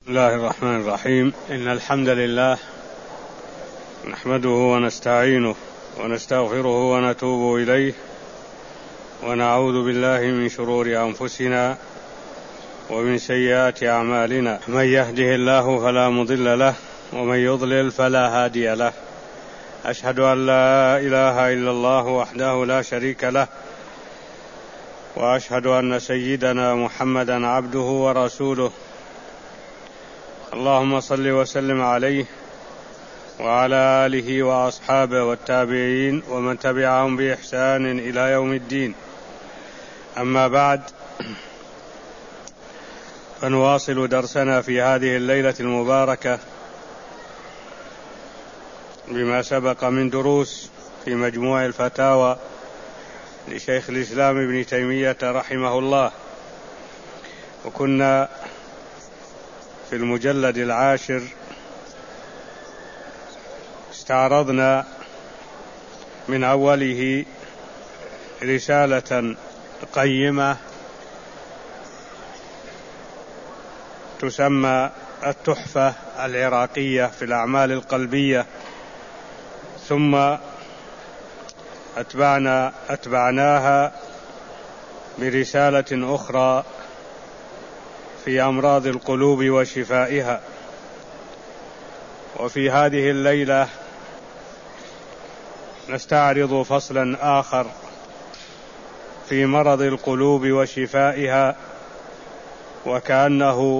بسم الله الرحمن الرحيم. إن الحمد لله نحمده ونستعينه ونستغفره ونتوب إليه ونعوذ بالله من شرور أنفسنا ومن سيئات أعمالنا. من يهده الله فلا مضل له ومن يضلل فلا هادي له. أشهد أن لا إله إلا الله وحده لا شريك له، وأشهد أن سيدنا محمدا عبده ورسوله. اللهم صل وسلم عليه وعلى آله وأصحابه والتابعين ومن تبعهم بإحسان إلى يوم الدين. أما بعد، فنواصل درسنا في هذه الليلة المباركة بما سبق من دروس في مجموع الفتاوى لشيخ الإسلام ابن تيمية رحمه الله، وكنا في المجلد 10 استعرضنا من أوله رسالة قيمة تسمى التحفة العراقية في الأعمال القلبية، ثم أتبعناها برسالة أخرى في أمراض القلوب وشفائها. وفي هذه الليلة نستعرض فصلا آخر في مرض القلوب وشفائها، وكأنه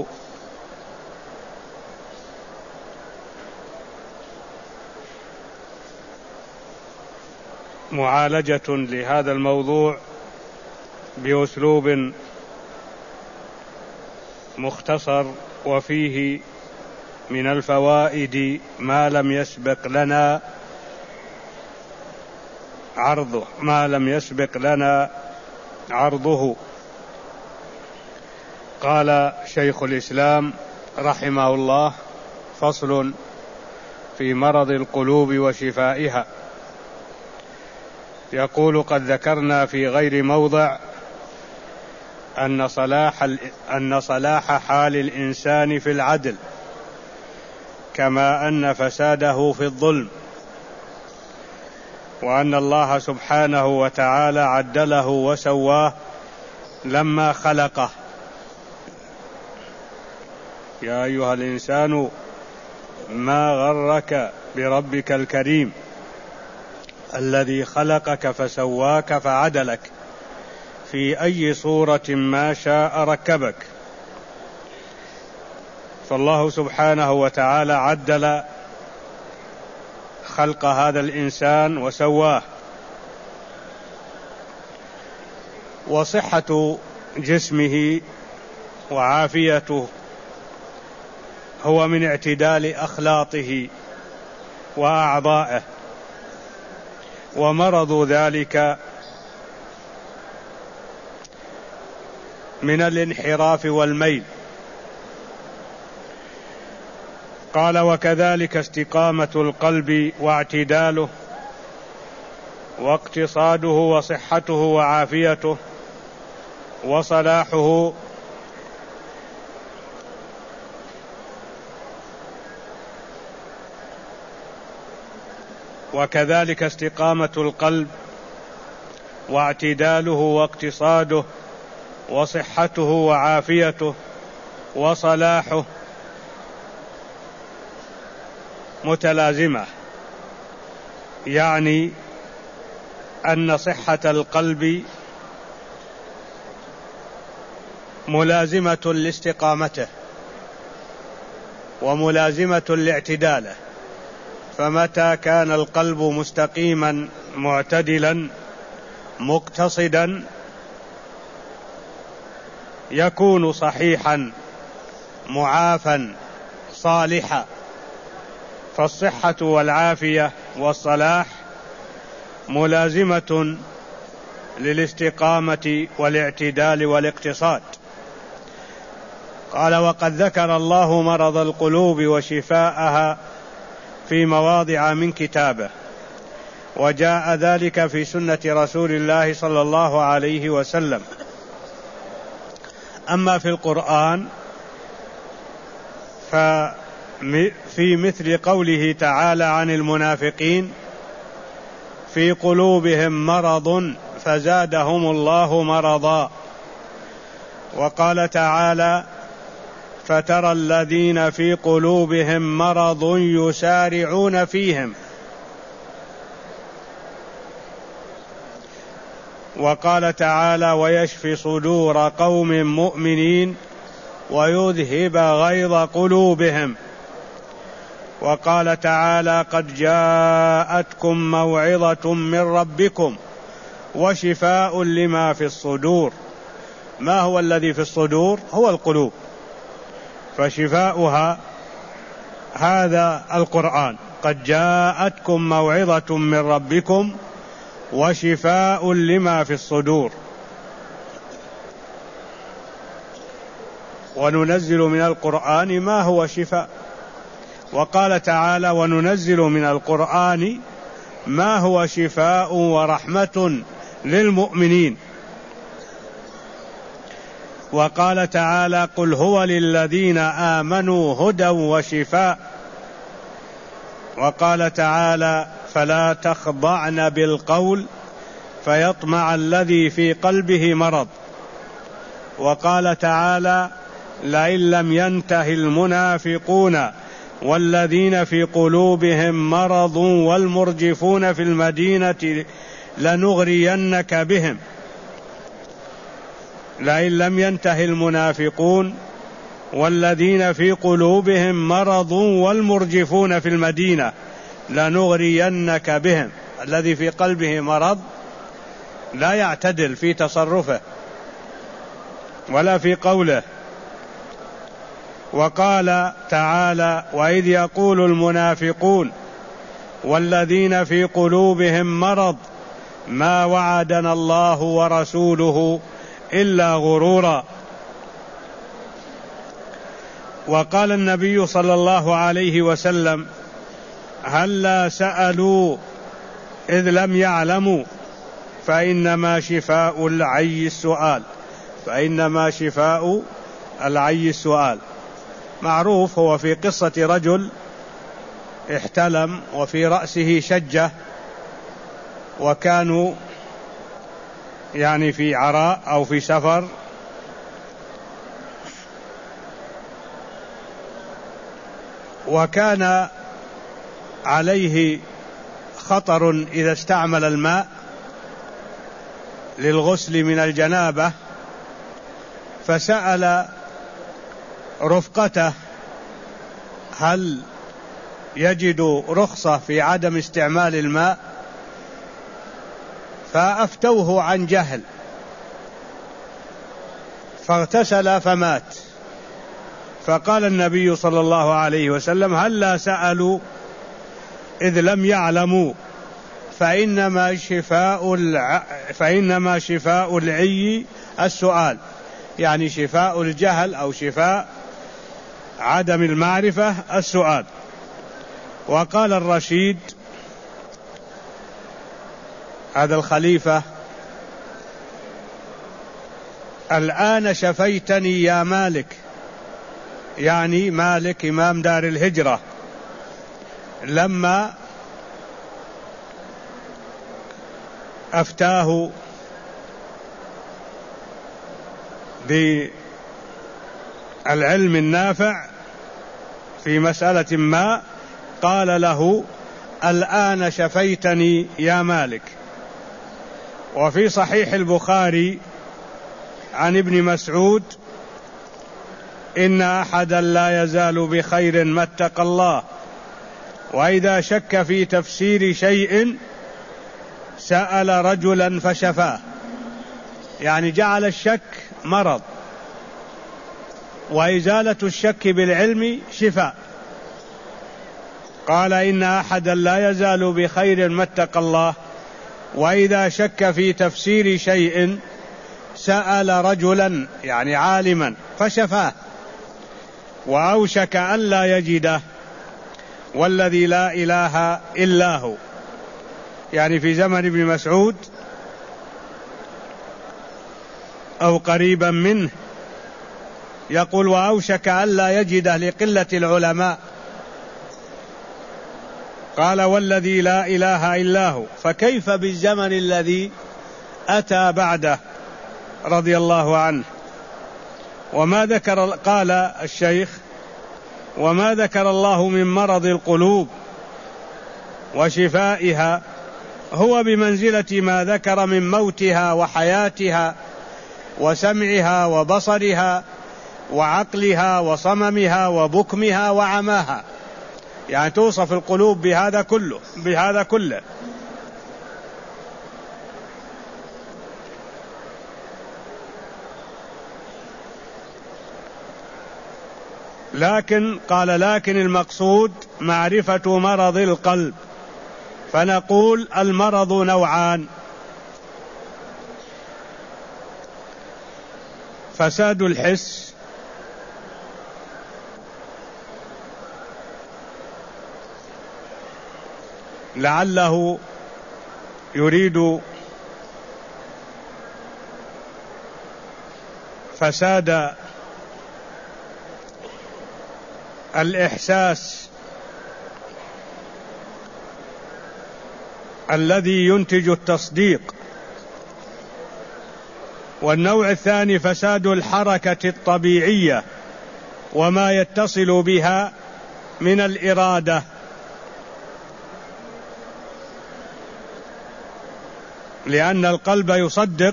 معالجة لهذا الموضوع بأسلوب مختصر، وفيه من الفوائد ما لم يسبق لنا عرضه. قال شيخ الإسلام رحمه الله: فصل في مرض القلوب وشفائها. يقول: قد ذكرنا في غير موضع أن صلاح حال الإنسان في العدل، كما أن فساده في الظلم، وأن الله سبحانه وتعالى عدله وسواه لما خلقه. يا أيها الإنسان ما غرك بربك الكريم الذي خلقك فسواك فعدلك في أي صورة ما شاء ركبك. فالله سبحانه وتعالى عدل خلق هذا الإنسان وسواه، وصحة جسمه وعافيته هو من اعتدال أخلاطه وأعضائه، ومرض ذلك من الانحراف والميل. قال: وكذلك استقامة القلب واعتداله واقتصاده وصحته وعافيته وصلاحه وكذلك استقامة القلب واعتداله واقتصاده وصحته وعافيته وصلاحه متلازمة، يعني أن صحة القلب ملازمة لاستقامته وملازمة لاعتداله. فمتى كان القلب مستقيما معتدلا مقتصدا يكون صحيحا معافا صالحا. فالصحة والعافية والصلاح ملازمة للاستقامة والاعتدال والاقتصاد. قال: وقد ذكر الله مرض القلوب وشفاءها في مواضع من كتابه، وجاء ذلك في سنة رسول الله صلى الله عليه وسلم. أما في القرآن ففي مثل قوله تعالى عن المنافقين في قلوبهم مرض فزادهم الله مرضا، وقال تعالى فترى الذين في قلوبهم مرض يسارعون فيهم، وقال تعالى ويشفي صدور قوم مؤمنين ويذهب غيظ قلوبهم، وقال تعالى قد جاءتكم موعظة من ربكم وشفاء لما في الصدور. ما هو الذي في الصدور؟ هو القلوب، فشفاؤها هذا القرآن، قد جاءتكم موعظة من ربكم وشفاء لما في الصدور. وننزل من القرآن ما هو شفاء، وقال تعالى وننزل من القرآن ما هو شفاء ورحمة للمؤمنين، وقال تعالى قل هو للذين آمنوا هدى وشفاء، وقال تعالى فلا تخضعن بالقول فيطمع الذي في قلبه مرض، وقال تعالى لئن لم ينته المنافقون والذين في قلوبهم مرض والمرجفون في المدينة لنغرينك بهم. لئن لم ينته المنافقون والذين في قلوبهم مرض والمرجفون في المدينة لنغرينك بهم. الذي في قلبه مرض لا يعتدل في تصرفه ولا في قوله. وقال تعالى وإذ يقول المنافقون والذين في قلوبهم مرض ما وعدنا الله ورسوله إلا غرورا. وقال النبي صلى الله عليه وسلم هلا سألوا إذ لم يعلموا فإنما شفاء العي السؤال، فإنما شفاء العي السؤال. معروف هو في قصة رجل احتلم وفي رأسه شجة، وكانوا يعني في عراء أو في سفر، وكان عليه خطر إذا استعمل الماء للغسل من الجنابة، فسأل رفقته هل يجد رخصة في عدم استعمال الماء، فأفتوه عن جهل فاغتسل فمات. فقال النبي صلى الله عليه وسلم هلا سألوا إذ لم يعلموا فإنما شفاء العي السؤال، يعني شفاء الجهل أو شفاء عدم المعرفة السؤال. وقال الرشيد هذا الخليفة الآن شفيتني يا مالك، يعني مالك إمام دار الهجرة، لما أفتاه بالعلم النافع في مسألة ما قال له الآن شفيتني يا مالك. وفي صحيح البخاري عن ابن مسعود إن أحدا لا يزال بخير ما اتقى الله، وإذا شك في تفسير شيء سأل رجلا فشفاه، يعني جعل الشك مرض، وإزالة الشك بالعلم شفاء. قال إن أحدا لا يزال بخير ما اتقى الله، وإذا شك في تفسير شيء سأل رجلا يعني عالما فشفاه، وأوشك أن لا يجده والذي لا إله إلا هو. يعني في زمن ابن مسعود أو قريبا منه يقول وأوشك ألا يجده لقلة العلماء. قال والذي لا إله إلا هو، فكيف بالزمن الذي أتى بعده رضي الله عنه. وما ذكر، قال الشيخ وما ذكر الله من مرض القلوب وشفائها هو بمنزلة ما ذكر من موتها وحياتها وسمعها وبصرها وعقلها وصممها وبكمها وعماها، يعني توصف القلوب بهذا كله. لكن المقصود معرفة مرض القلب، فنقول المرض نوعان: فساد الحس لعله يريد فساد الإحساس الذي ينتج التصديق. والنوع الثاني فساد الحركة الطبيعية وما يتصل بها من الإرادة، لأن القلب يصدق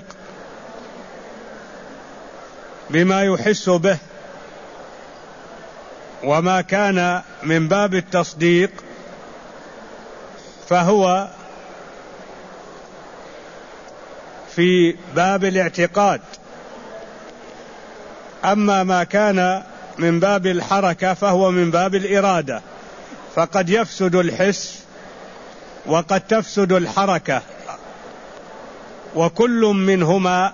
بما يحس به، وما كان من باب التصديق فهو في باب الاعتقاد، أما ما كان من باب الحركة فهو من باب الإرادة. فقد يفسد الحس وقد تفسد الحركة، وكل منهما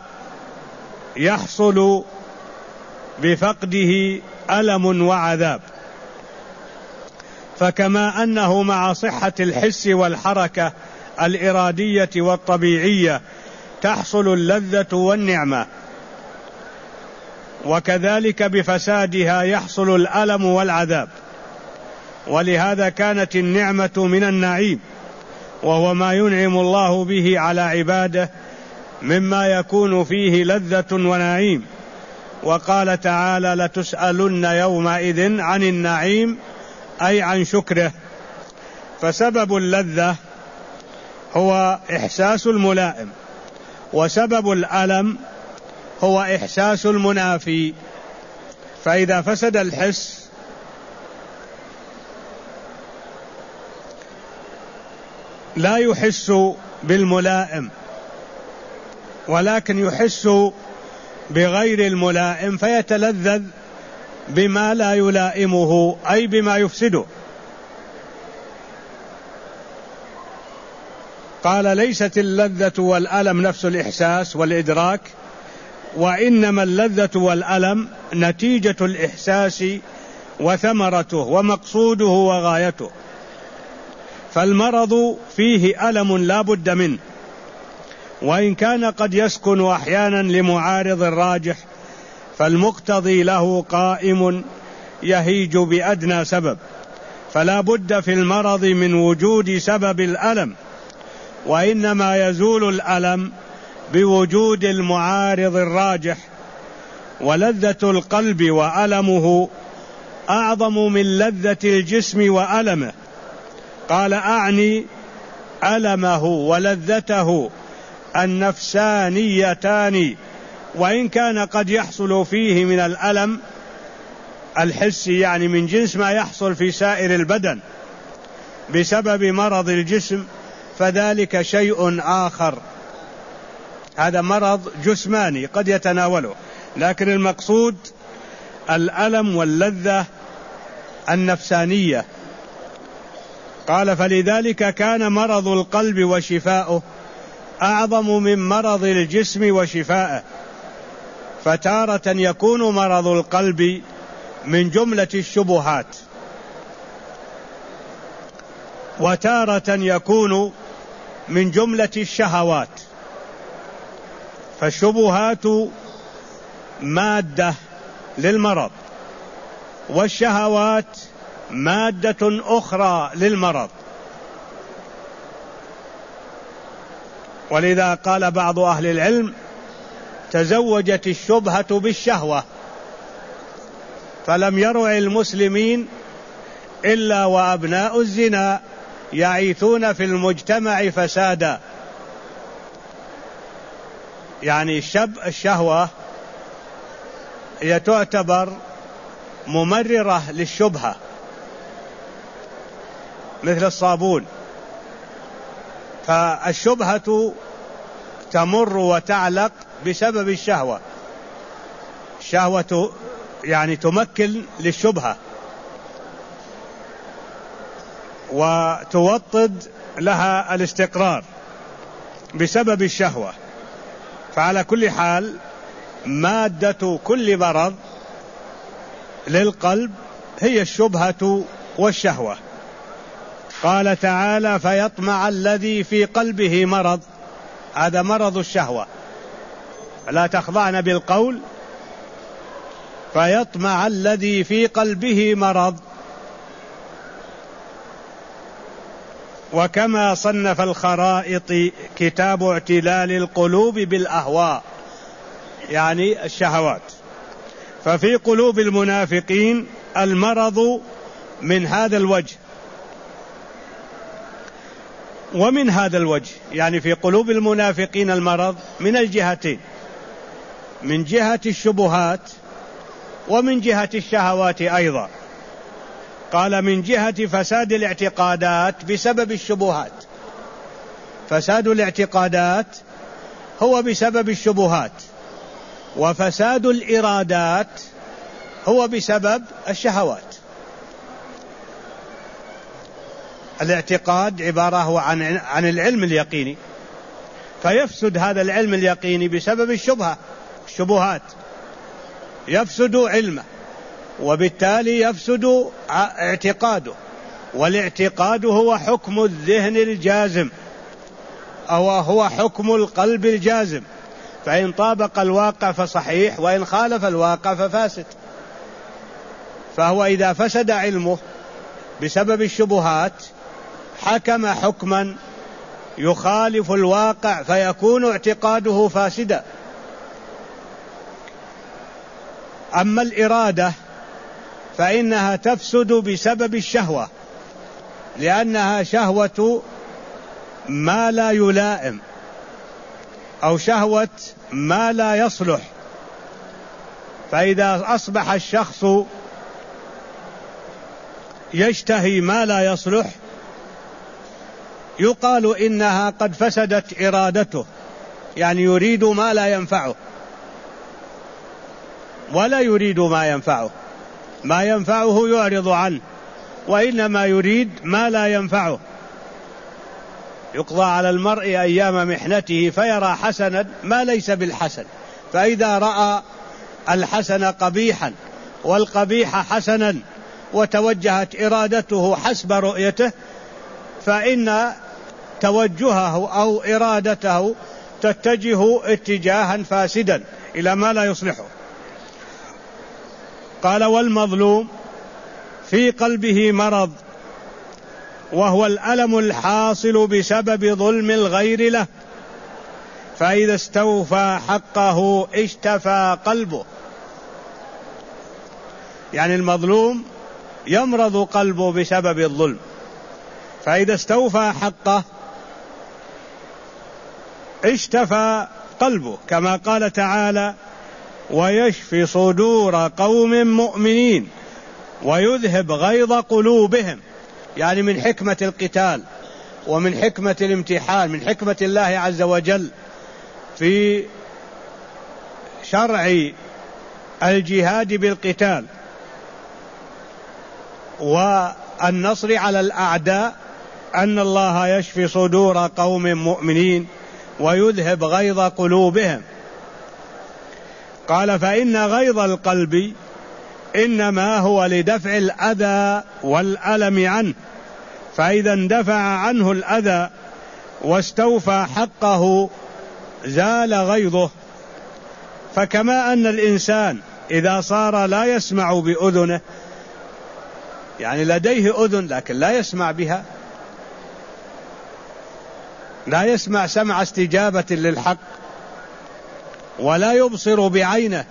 يحصل بفقده ألم وعذاب. فكما أنه مع صحة الحس والحركة الإرادية والطبيعية تحصل اللذة والنعمة، وكذلك بفسادها يحصل الألم والعذاب. ولهذا كانت النعمة من النعيم، وهو ما ينعم الله به على عباده مما يكون فيه لذة ونعيم. وقال تعالى لتسألن يومئذ عن النعيم، أي عن شكره. فسبب اللذة هو إحساس الملائم، وسبب الألم هو إحساس المنافي. فإذا فسد الحس لا يحس بالملائم، ولكن يحس بغير الملائم فيتلذذ بما لا يلائمه، أي بما يفسده. قال ليست اللذة والألم نفس الإحساس والإدراك، وإنما اللذة والألم نتيجة الإحساس وثمرته ومقصوده وغايته. فالمرض فيه ألم لا بد منه، وإن كان قد يسكن أحيانا لمعارض راجح، فالمقتضي له قائم يهيج بأدنى سبب، فلا بد في المرض من وجود سبب الألم، وإنما يزول الألم بوجود المعارض الراجح. ولذة القلب وألمه أعظم من لذة الجسم وألمه. قال أعني ألمه ولذته النفسانيتان، وإن كان قد يحصل فيه من الألم الحسي، يعني من جنس ما يحصل في سائر البدن بسبب مرض الجسم، فذلك شيء آخر، هذا مرض جسماني قد يتناوله، لكن المقصود الألم واللذة النفسانية. قال فلذلك كان مرض القلب وشفاؤه أعظم من مرض الجسم وشفاءه. فتارة يكون مرض القلب من جملة الشبهات، وتارة يكون من جملة الشهوات. فالشبهات مادة للمرض، والشهوات مادة أخرى للمرض. ولذا قال بعض أهل العلم: تزوجت الشبهة بالشهوة، فلم يرع المسلمين إلا وأبناء الزنا يعيثون في المجتمع فسادا. يعني الشهوة هي تعتبر ممررة للشبهة، مثل الصابون، فالشبهة تمر وتعلق بسبب الشهوة. الشهوة يعني تمكن للشبهة وتوطد لها الاستقرار بسبب الشهوة. فعلى كل حال مادة كل مرض للقلب هي الشبهة والشهوة. قال تعالى: فيطمع الذي في قلبه مرض. هذا مرض الشهوة، لا تخضعن بالقول. فيطمع الذي في قلبه مرض. وكما صنف الخرائط كتاب اعتلال القلوب بالأهواء، يعني الشهوات، ففي قلوب المنافقين المرض من هذا الوجه ومن هذا الوجه. يعني في قلوب المنافقين المرض من الجهتين، من جهة الشبهات ومن جهة الشهوات أيضا. قال: من جهة فساد الاعتقادات بسبب الشبهات. فساد الاعتقادات هو بسبب الشبهات، وفساد الإرادات هو بسبب الشهوات. الاعتقاد عبارة عن العلم اليقيني، فيفسد هذا العلم اليقيني بسبب الشبهات، يفسد علمه، وبالتالي يفسد اعتقاده. والاعتقاد هو حكم الذهن الجازم، أو هو حكم القلب الجازم، فإن طابق الواقع فصحيح، وإن خالف الواقع ففاسد. فهو إذا فسد علمه بسبب الشبهات حكم حكما يخالف الواقع، فيكون اعتقاده فاسدا. أما الإرادة فإنها تفسد بسبب الشهوة، لأنها شهوة ما لا يلائم، أو شهوة ما لا يصلح. فإذا أصبح الشخص يشتهي ما لا يصلح يقال إنها قد فسدت إرادته، يعني يريد ما لا ينفعه ولا يريد ما ينفعه. ما ينفعه يعرض عنه، وإنما يريد ما لا ينفعه. يقضى على المرء أيام محنته فيرى حسنا ما ليس بالحسن، فإذا رأى الحسن قبيحا والقبيح حسنا وتوجهت إرادته حسب رؤيته، فإن توجهه أو إرادته تتجه اتجاها فاسدا إلى ما لا يصلحه. قال: والمظلوم في قلبه مرض، وهو الألم الحاصل بسبب ظلم الغير له، فإذا استوفى حقه اشتفى قلبه. يعني المظلوم يمرض قلبه بسبب الظلم، فإذا استوفى حقه اشتفى قلبه، كما قال تعالى: ويشفي صدور قوم مؤمنين ويذهب غيظ قلوبهم. يعني من حكمة القتال ومن حكمة الامتحان، من حكمة الله عز وجل في شرع الجهاد بالقتال والنصر على الأعداء، أن الله يشفي صدور قوم مؤمنين ويذهب غيظ قلوبهم. قال: فإن غيظ القلب إنما هو لدفع الأذى والألم عنه، فإذا اندفع عنه الأذى واستوفى حقه زال غيظه. فكما أن الإنسان إذا صار لا يسمع بأذنه، يعني لديه أذن لكن لا يسمع بها، لا يسمع سمع استجابة للحق، ولا يبصر بعينه،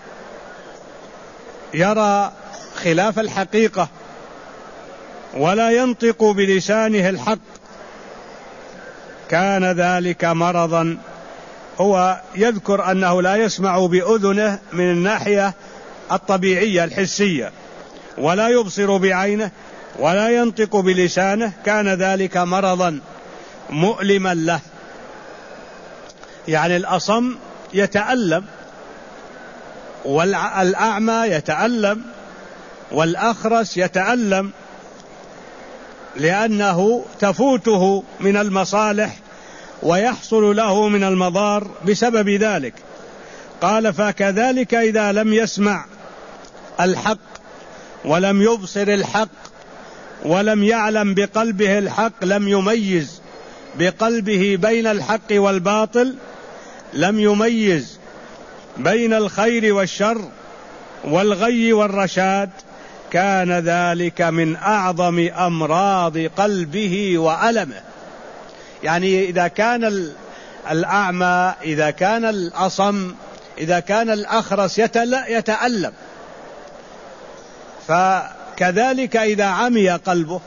يرى خلاف الحقيقة، ولا ينطق بلسانه الحق، كان ذلك مرضا. هو يذكر أنه لا يسمع بأذنه من الناحية الطبيعية الحسية، ولا يبصر بعينه، ولا ينطق بلسانه، كان ذلك مرضا مؤلما له. يعني الأصم يتألم، والأعمى يتألم، والأخرس يتألم، لأنه تفوته من المصالح ويحصل له من المضار بسبب ذلك. قال فكذلك إذا لم يسمع الحق ولم يبصر الحق ولم يعلم بقلبه الحق، لم يميز بقلبه بين الحق والباطل، لم يميز بين الخير والشر والغي والرشاد، كان ذلك من أعظم أمراض قلبه وألمه. يعني إذا كان الأعمى، إذا كان الأصم، إذا كان الأخرس يتألم، فكذلك إذا عمي قلبه،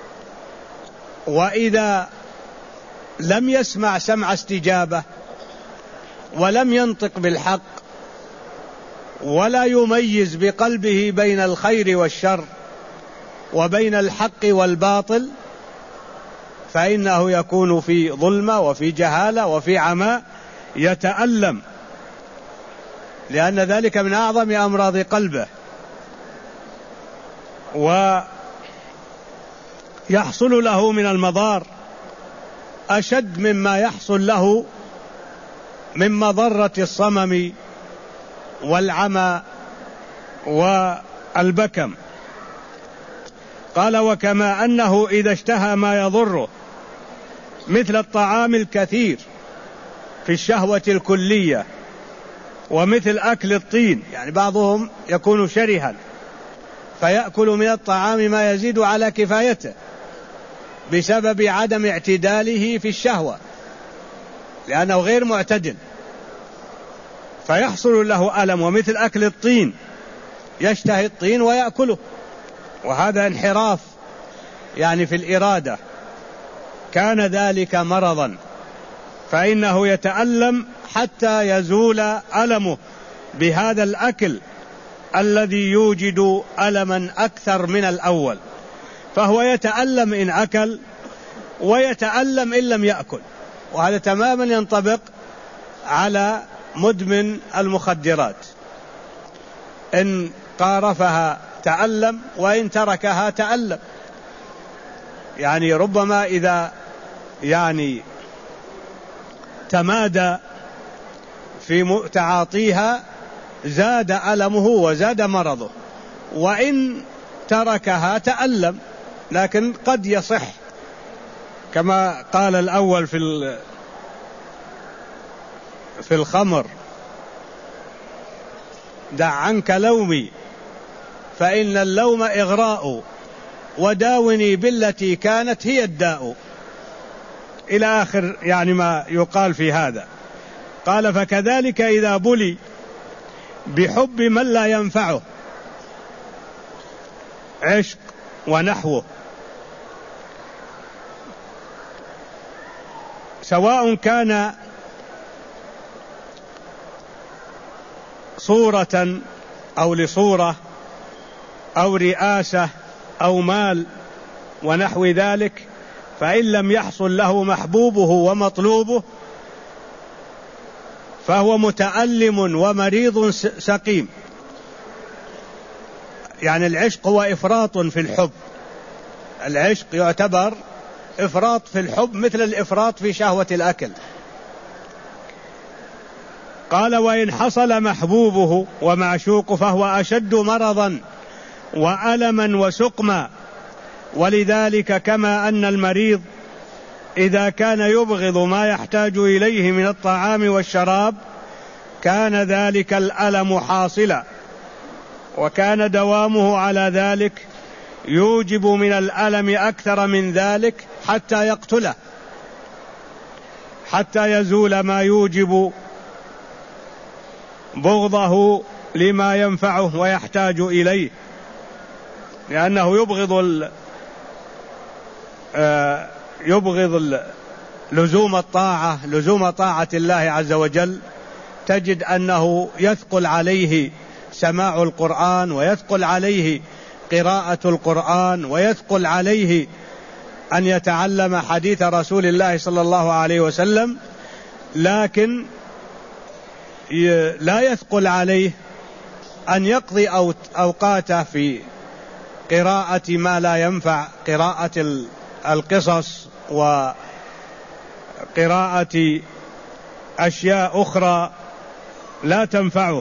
وإذا لم يسمع سمع استجابة، ولم ينطق بالحق، ولا يميز بقلبه بين الخير والشر وبين الحق والباطل، فإنه يكون في ظلمة وفي جهالة وفي عمى، يتألم، لأن ذلك من أعظم أمراض قلبه، ويحصل له من المضار أشد مما يحصل له من مضرة الصمم والعمى والبكم. قال وكما أنه إذا اشتهى ما يضره مثل الطعام الكثير في الشهوة الكلية، ومثل أكل الطين، يعني بعضهم يكون شرها فيأكل من الطعام ما يزيد على كفايته بسبب عدم اعتداله في الشهوة، لأنه غير معتدل فيحصل له ألم. ومثل أكل الطين، يشتهي الطين ويأكله، وهذا انحراف يعني في الإرادة، كان ذلك مرضا، فإنه يتألم حتى يزول ألمه بهذا الأكل الذي يوجد ألما أكثر من الأول، فهو يتألم إن أكل ويتألم إن لم يأكل. وهذا تماما ينطبق على مدمن المخدرات، إن قارفها تألم وإن تركها تألم. يعني ربما إذا يعني تمادى في تعاطيها زاد ألمه وزاد مرضه، وإن تركها تألم، لكن قد يصح كما قال الأول في الخمر: دع عنك لومي فإن اللوم إغراء، وداوني بالتي كانت هي الداء، إلى آخر يعني ما يقال في هذا. قال فكذلك إذا بلي بحب من لا ينفعه، عشق ونحوه، سواء كان صورة أو لصورة أو رئاسة أو مال ونحو ذلك، فإن لم يحصل له محبوبه ومطلوبه فهو متألم ومريض سقيم. يعني العشق هو إفراط في الحب، العشق يعتبر إفراط في الحب مثل الإفراط في شهوة الأكل. قال وإن حصل محبوبه ومعشوق فهو أشد مرضا وألما وسقما. ولذلك كما أن المريض إذا كان يبغض ما يحتاج إليه من الطعام والشراب كان ذلك الألم حاصلا، وكان دوامه على ذلك يوجب من الألم أكثر من ذلك حتى يقتله، حتى يزول ما يوجب بغضه لما ينفعه ويحتاج إليه، لأنه يبغض لزوم الطاعة، لزوم طاعة الله عز وجل. تجد أنه يثقل عليه سماع القرآن، ويثقل عليه قراءة القرآن، ويثقل عليه أن يتعلم حديث رسول الله صلى الله عليه وسلم، لكن لا يثقل عليه أن يقضي أوقاته في قراءة ما لا ينفع، قراءة القصص وقراءة أشياء أخرى لا تنفعه،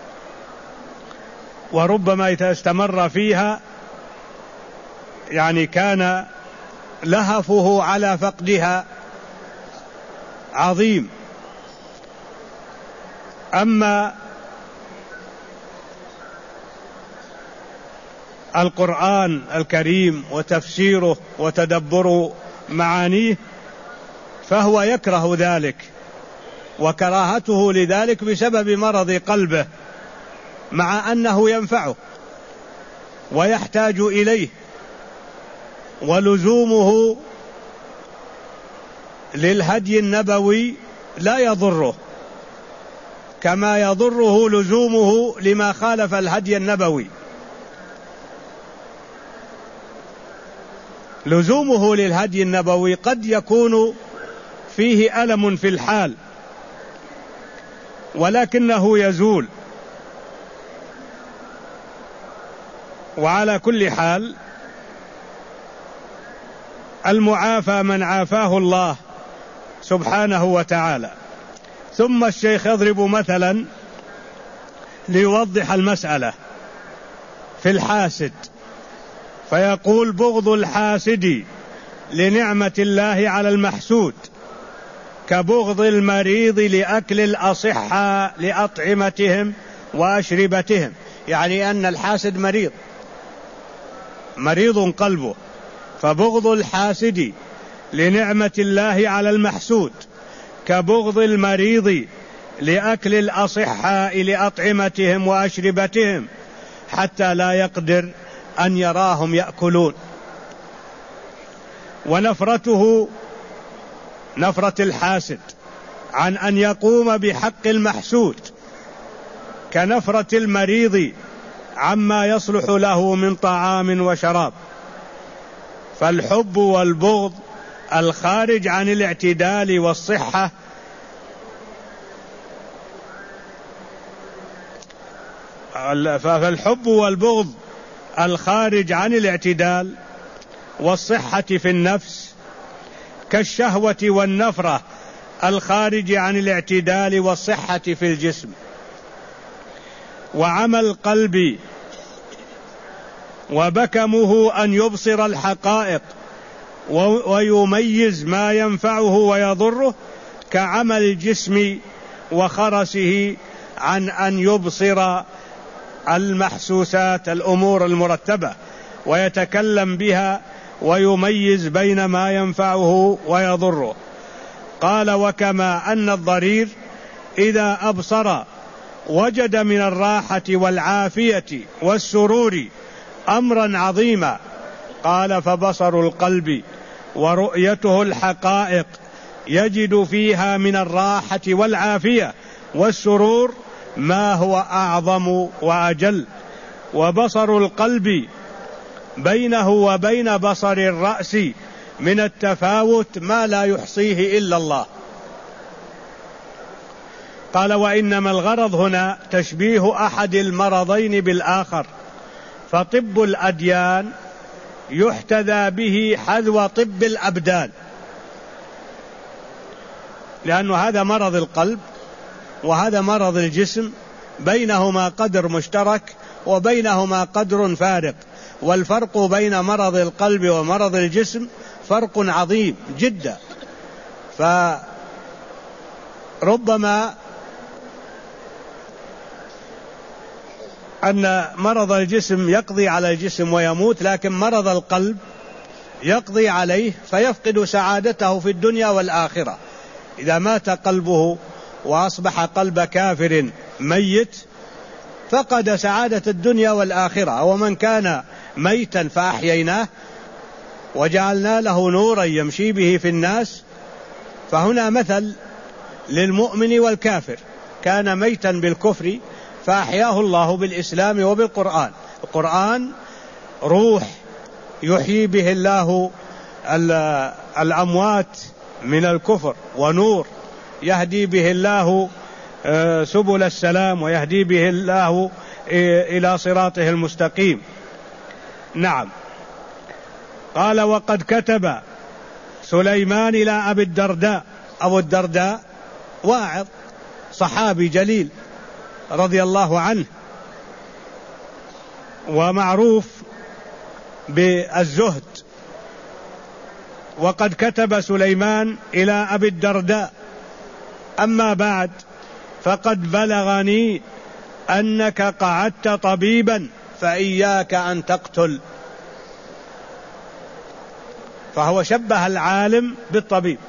وربما إذا استمر فيها يعني كان لهفه على فقدها عظيم. أما القرآن الكريم وتفسيره وتدبر معانيه فهو يكره ذلك، وكراهته لذلك بسبب مرض قلبه، مع أنه ينفعه ويحتاج إليه، ولزومه للهدي النبوي لا يضره كما يضره لزومه لما خالف الهدي النبوي. لزومه للهدي النبوي قد يكون فيه ألم في الحال، ولكنه يزول. وعلى كل حال المعافى من عافاه الله سبحانه وتعالى. ثم الشيخ يضرب مثلا ليوضح المسألة في الحاسد، فيقول: بغض الحاسد لنعمة الله على المحسود كبغض المريض لأكل الأصحة لأطعمتهم وأشربتهم. يعني أن الحاسد مريض قلبه، فبغض الحاسد لنعمة الله على المحسود كبغض المريض لأكل الأصحاء لأطعمتهم وأشربتهم حتى لا يقدر أن يراهم يأكلون. ونفرته نفرة الحاسد عن أن يقوم بحق المحسود كنفرة المريض عما يصلح له من طعام وشراب. فالحب والبغض الخارج عن الاعتدال والصحة فالحب والبغض الخارج عن الاعتدال والصحة في النفس كالشهوة والنفرة الخارج عن الاعتدال والصحة في الجسم. وعمى القلب وبكمه أن يبصر الحقائق ويميز ما ينفعه ويضره كعمى الجسم وخرسه عن أن يبصر المحسوسات الأمور المرتبة ويتكلم بها ويميز بين ما ينفعه ويضره. قال: وكما أن الضرير إذا أبصر وجد من الراحة والعافية والسرور أمرا عظيما. قال: فبصر القلب ورؤيته الحقائق يجد فيها من الراحة والعافية والسرور ما هو أعظم وأجل. وبصر القلب بينه وبين بصر الرأس من التفاوت ما لا يحصيه إلا الله. قال: وإنما الغرض هنا تشبيه أحد المرضين بالآخر، فطب الأديان يحتذى به حذو طب الأبدان، لأن هذا مرض القلب وهذا مرض الجسم، بينهما قدر مشترك وبينهما قدر فارق، والفرق بين مرض القلب ومرض الجسم فرق عظيم جدا. فربما أن مرض الجسم يقضي على الجسم ويموت، لكن مرض القلب يقضي عليه فيفقد سعادته في الدنيا والآخرة. إذا مات قلبه وأصبح قلب كافر ميت فقد سعادة الدنيا والآخرة. ومن كان ميتا فأحييناه وجعلنا له نورا يمشي به في الناس، فهنا مثل للمؤمن والكافر، كان ميتا بالكفر فأحياه الله بالإسلام وبالقرآن. القرآن روح يحيي به الله الأموات من الكفر، ونور يهدي به الله سبل السلام ويهدي به الله إلى صراطه المستقيم. نعم. قال: وقد كتب سليمان إلى أبي الدرداء. أبو الدرداء واعظ صحابي جليل رضي الله عنه ومعروف بالزهد. وقد كتب سليمان إلى أبي الدرداء: أما بعد فقد بلغني أنك قعدت طبيبا فإياك أن تقتل. فهو شبه العالم بالطبيب،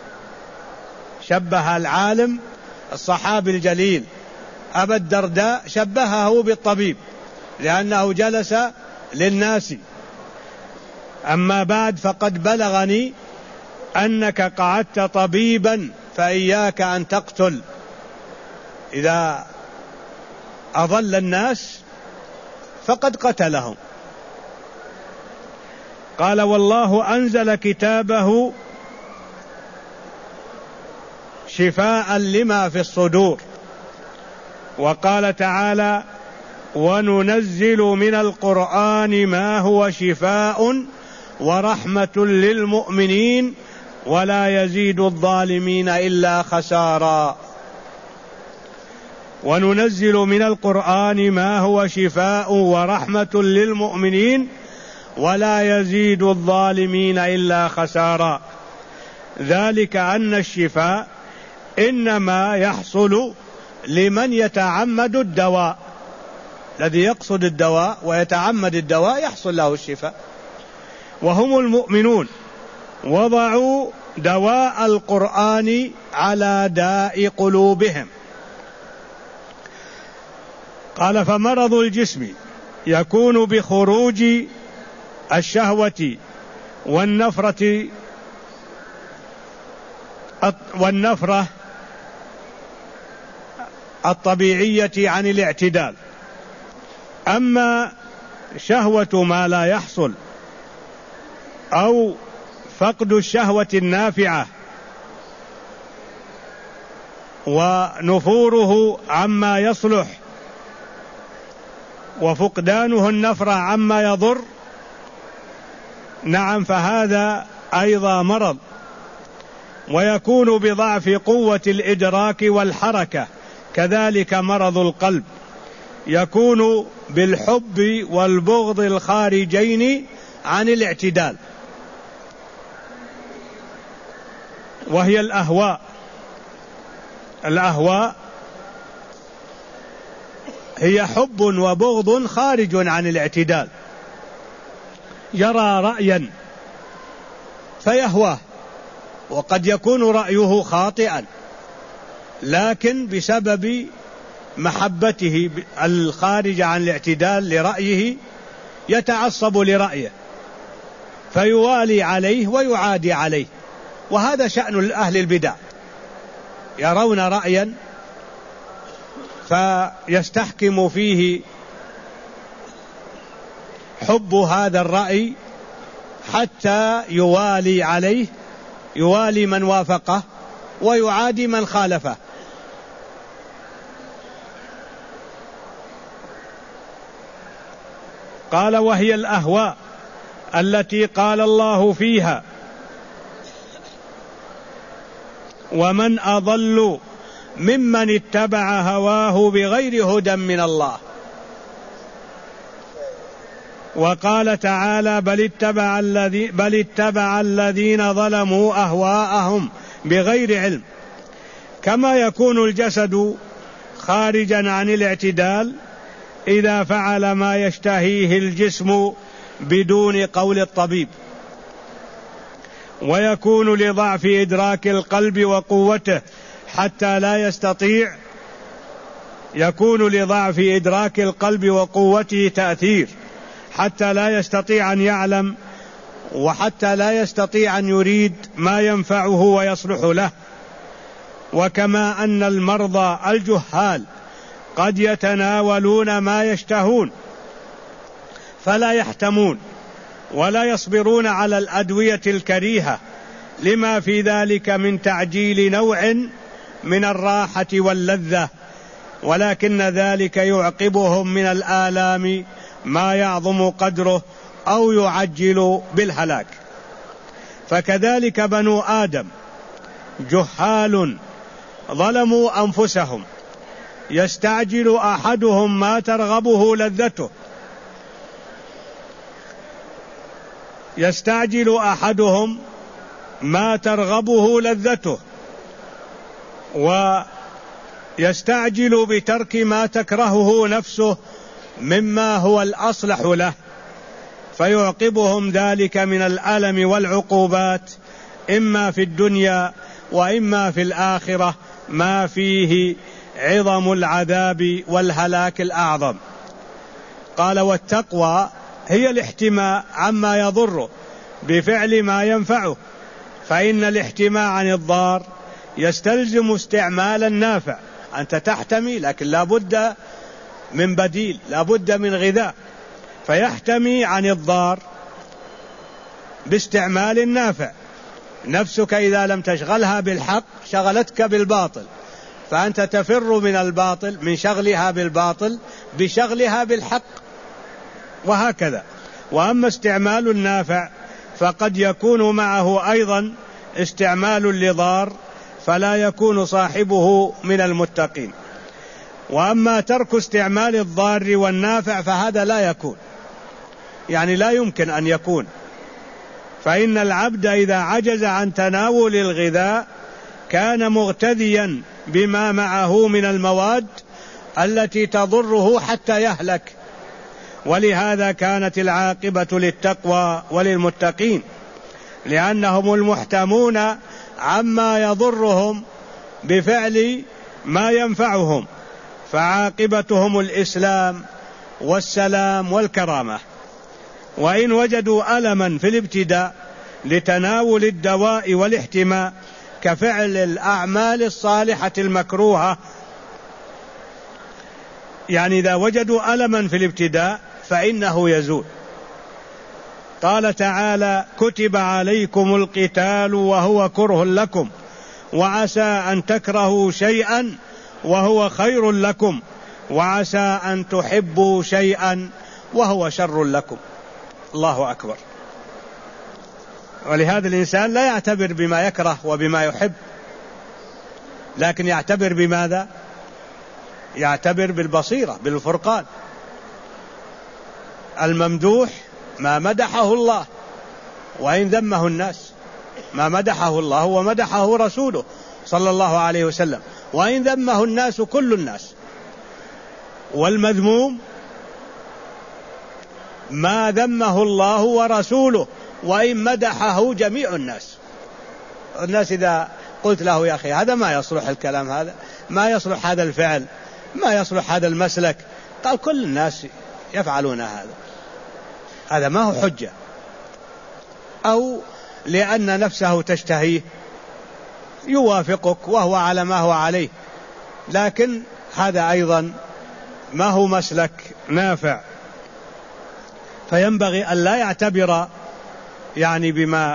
شبه العالم الصحابي الجليل أبا الدرداء شبهه بالطبيب لأنه جلس للناس. أما بعد فقد بلغني أنك قعدت طبيبا فإياك أن تقتل. إذا أضل الناس فقد قتلهم. قال: والله أنزل كتابه شفاء لما في الصدور. وقال تعالى: وننزل من القرآن ما هو شفاء ورحمة للمؤمنين ولا يزيد الظالمين إلا خسارا. وننزل من القرآن ما هو شفاء ورحمة للمؤمنين ولا يزيد الظالمين إلا خسارا. ذلك أن الشفاء إنما يحصل لمن يتعمد الدواء. الذي يقصد الدواء ويتعمد الدواء يحصل له الشفاء، وهم المؤمنون وضعوا دواء القرآن على داء قلوبهم. قال: فمرض الجسم يكون بخروج الشهوة والنفرة الطبيعية عن الاعتدال. أما شهوة ما لا يحصل أو فقد الشهوة النافعة ونفوره عما يصلح وفقدانه النفرة عما يضر، نعم، فهذا أيضا مرض. ويكون بضعف قوة الإدراك والحركة. كذلك مرض القلب يكون بالحب والبغض الخارجين عن الاعتدال، وهي الأهواء. الأهواء هي حب وبغض خارج عن الاعتدال. يرى رأيا فيهواه، وقد يكون رأيه خاطئا، لكن بسبب محبته الخارج عن الاعتدال لرأيه يتعصب لرأيه فيوالي عليه ويعادي عليه. وهذا شأن أهل البدع، يرون رأيا فيستحكم فيه حب هذا الرأي حتى يوالي عليه، يوالي من وافقه ويعادي من خالفه. قال: وهي الأهواء التي قال الله فيها: ومن أضل ممن اتبع هواه بغير هدى من الله. وقال تعالى: بل اتبع الذين ظلموا أهواءهم بغير علم. كما يكون الجسد خارجا عن الاعتدال إذا فعل ما يشتهيه الجسم بدون قول الطبيب، ويكون لضعف إدراك القلب وقوته حتى لا يستطيع، يكون لضعف إدراك القلب وقوته تأثير حتى لا يستطيع أن يعلم، وحتى لا يستطيع أن يريد ما ينفعه ويصلح له. وكما أن المرضى الجهال قد يتناولون ما يشتهون فلا يحتمون ولا يصبرون على الأدوية الكريهة لما في ذلك من تعجيل نوع من الراحة واللذة، ولكن ذلك يعقبهم من الآلام ما يعظم قدره أو يعجل بالهلاك. فكذلك بنو آدم جهال ظلموا أنفسهم، يستعجل أحدهم ما ترغبه لذته، يستعجل أحدهم ما ترغبه لذته، ويستعجل بترك ما تكرهه نفسه مما هو الأصلح له، فيعقبهم ذلك من الألم والعقوبات إما في الدنيا وإما في الآخرة، ما فيه عظم العذاب والهلاك الأعظم. قال: والتقوى هي الاحتماء عما يضره بفعل ما ينفعه، فإن الاحتماء عن الضار يستلزم استعمال النافع. أنت تحتمي لكن لا بد من بديل، لا بد من غذاء، فيحتمي عن الضار باستعمال النافع. نفسك إذا لم تشغلها بالحق شغلتك بالباطل، فأنت تفر من الباطل، من شغلها بالباطل بشغلها بالحق، وهكذا. وأما استعمال النافع فقد يكون معه أيضا استعمال لضار، فلا يكون صاحبه من المتقين. وأما ترك استعمال الضار والنافع فهذا لا يكون، يعني لا يمكن أن يكون. فإن العبد إذا عجز عن تناول الغذاء كان مغتذيا بما معه من المواد التي تضره حتى يهلك. ولهذا كانت العاقبة للتقوى وللمتقين، لأنهم المحتمون عما يضرهم بفعل ما ينفعهم، فعاقبتهم الإسلام والسلام والكرامة. وإن وجدوا ألما في الابتداء لتناول الدواء والاحتماء كفعل الأعمال الصالحة المكروهة، يعني إذا وجدوا ألما في الابتداء فإنه يزول. قال تعالى: كتب عليكم القتال وهو كره لكم وعسى أن تكرهوا شيئا وهو خير لكم وعسى أن تحبوا شيئا وهو شر لكم. الله أكبر. ولهذا الإنسان لا يعتبر بما يكره وبما يحب، لكن يعتبر بماذا؟ يعتبر بالبصيرة، بالفرقان. الممدوح ما مدحه الله وإن ذمه الناس، ما مدحه الله ومدحه رسوله صلى الله عليه وسلم، وإن ذمه الناس كل الناس. والمذموم ما ذمه الله ورسوله وإن مدحه جميع الناس. الناس إذا قلت له: يا أخي هذا ما يصلح الكلام، هذا ما يصلح، هذا الفعل ما يصلح، هذا المسلك، قال: كل الناس يفعلون هذا، هذا ما هو حجة. أو لأن نفسه تشتهيه يوافقك وهو على ما هو عليه، لكن هذا أيضا ما هو مسلك نافع. فينبغي أن لا يعتبر يعني بما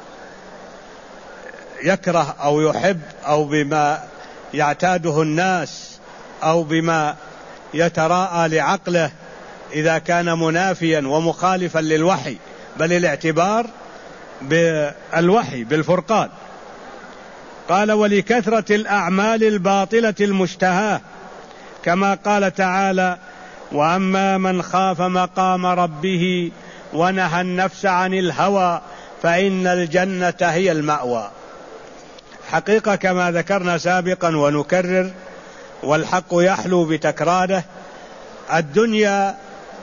يكره أو يحب أو بما يعتاده الناس أو بما يتراءى لعقله إذا كان منافيا ومخالفا للوحي، بل الاعتبار بالوحي بالفرقان. قال: ولكثرة الأعمال الباطلة المشتهاة، كما قال تعالى: وأما من خاف مقام ربه ونهى النفس عن الهوى فإن الجنة هي المأوى. حقيقة كما ذكرنا سابقا ونكرر، والحق يحلو بتكراره، الدنيا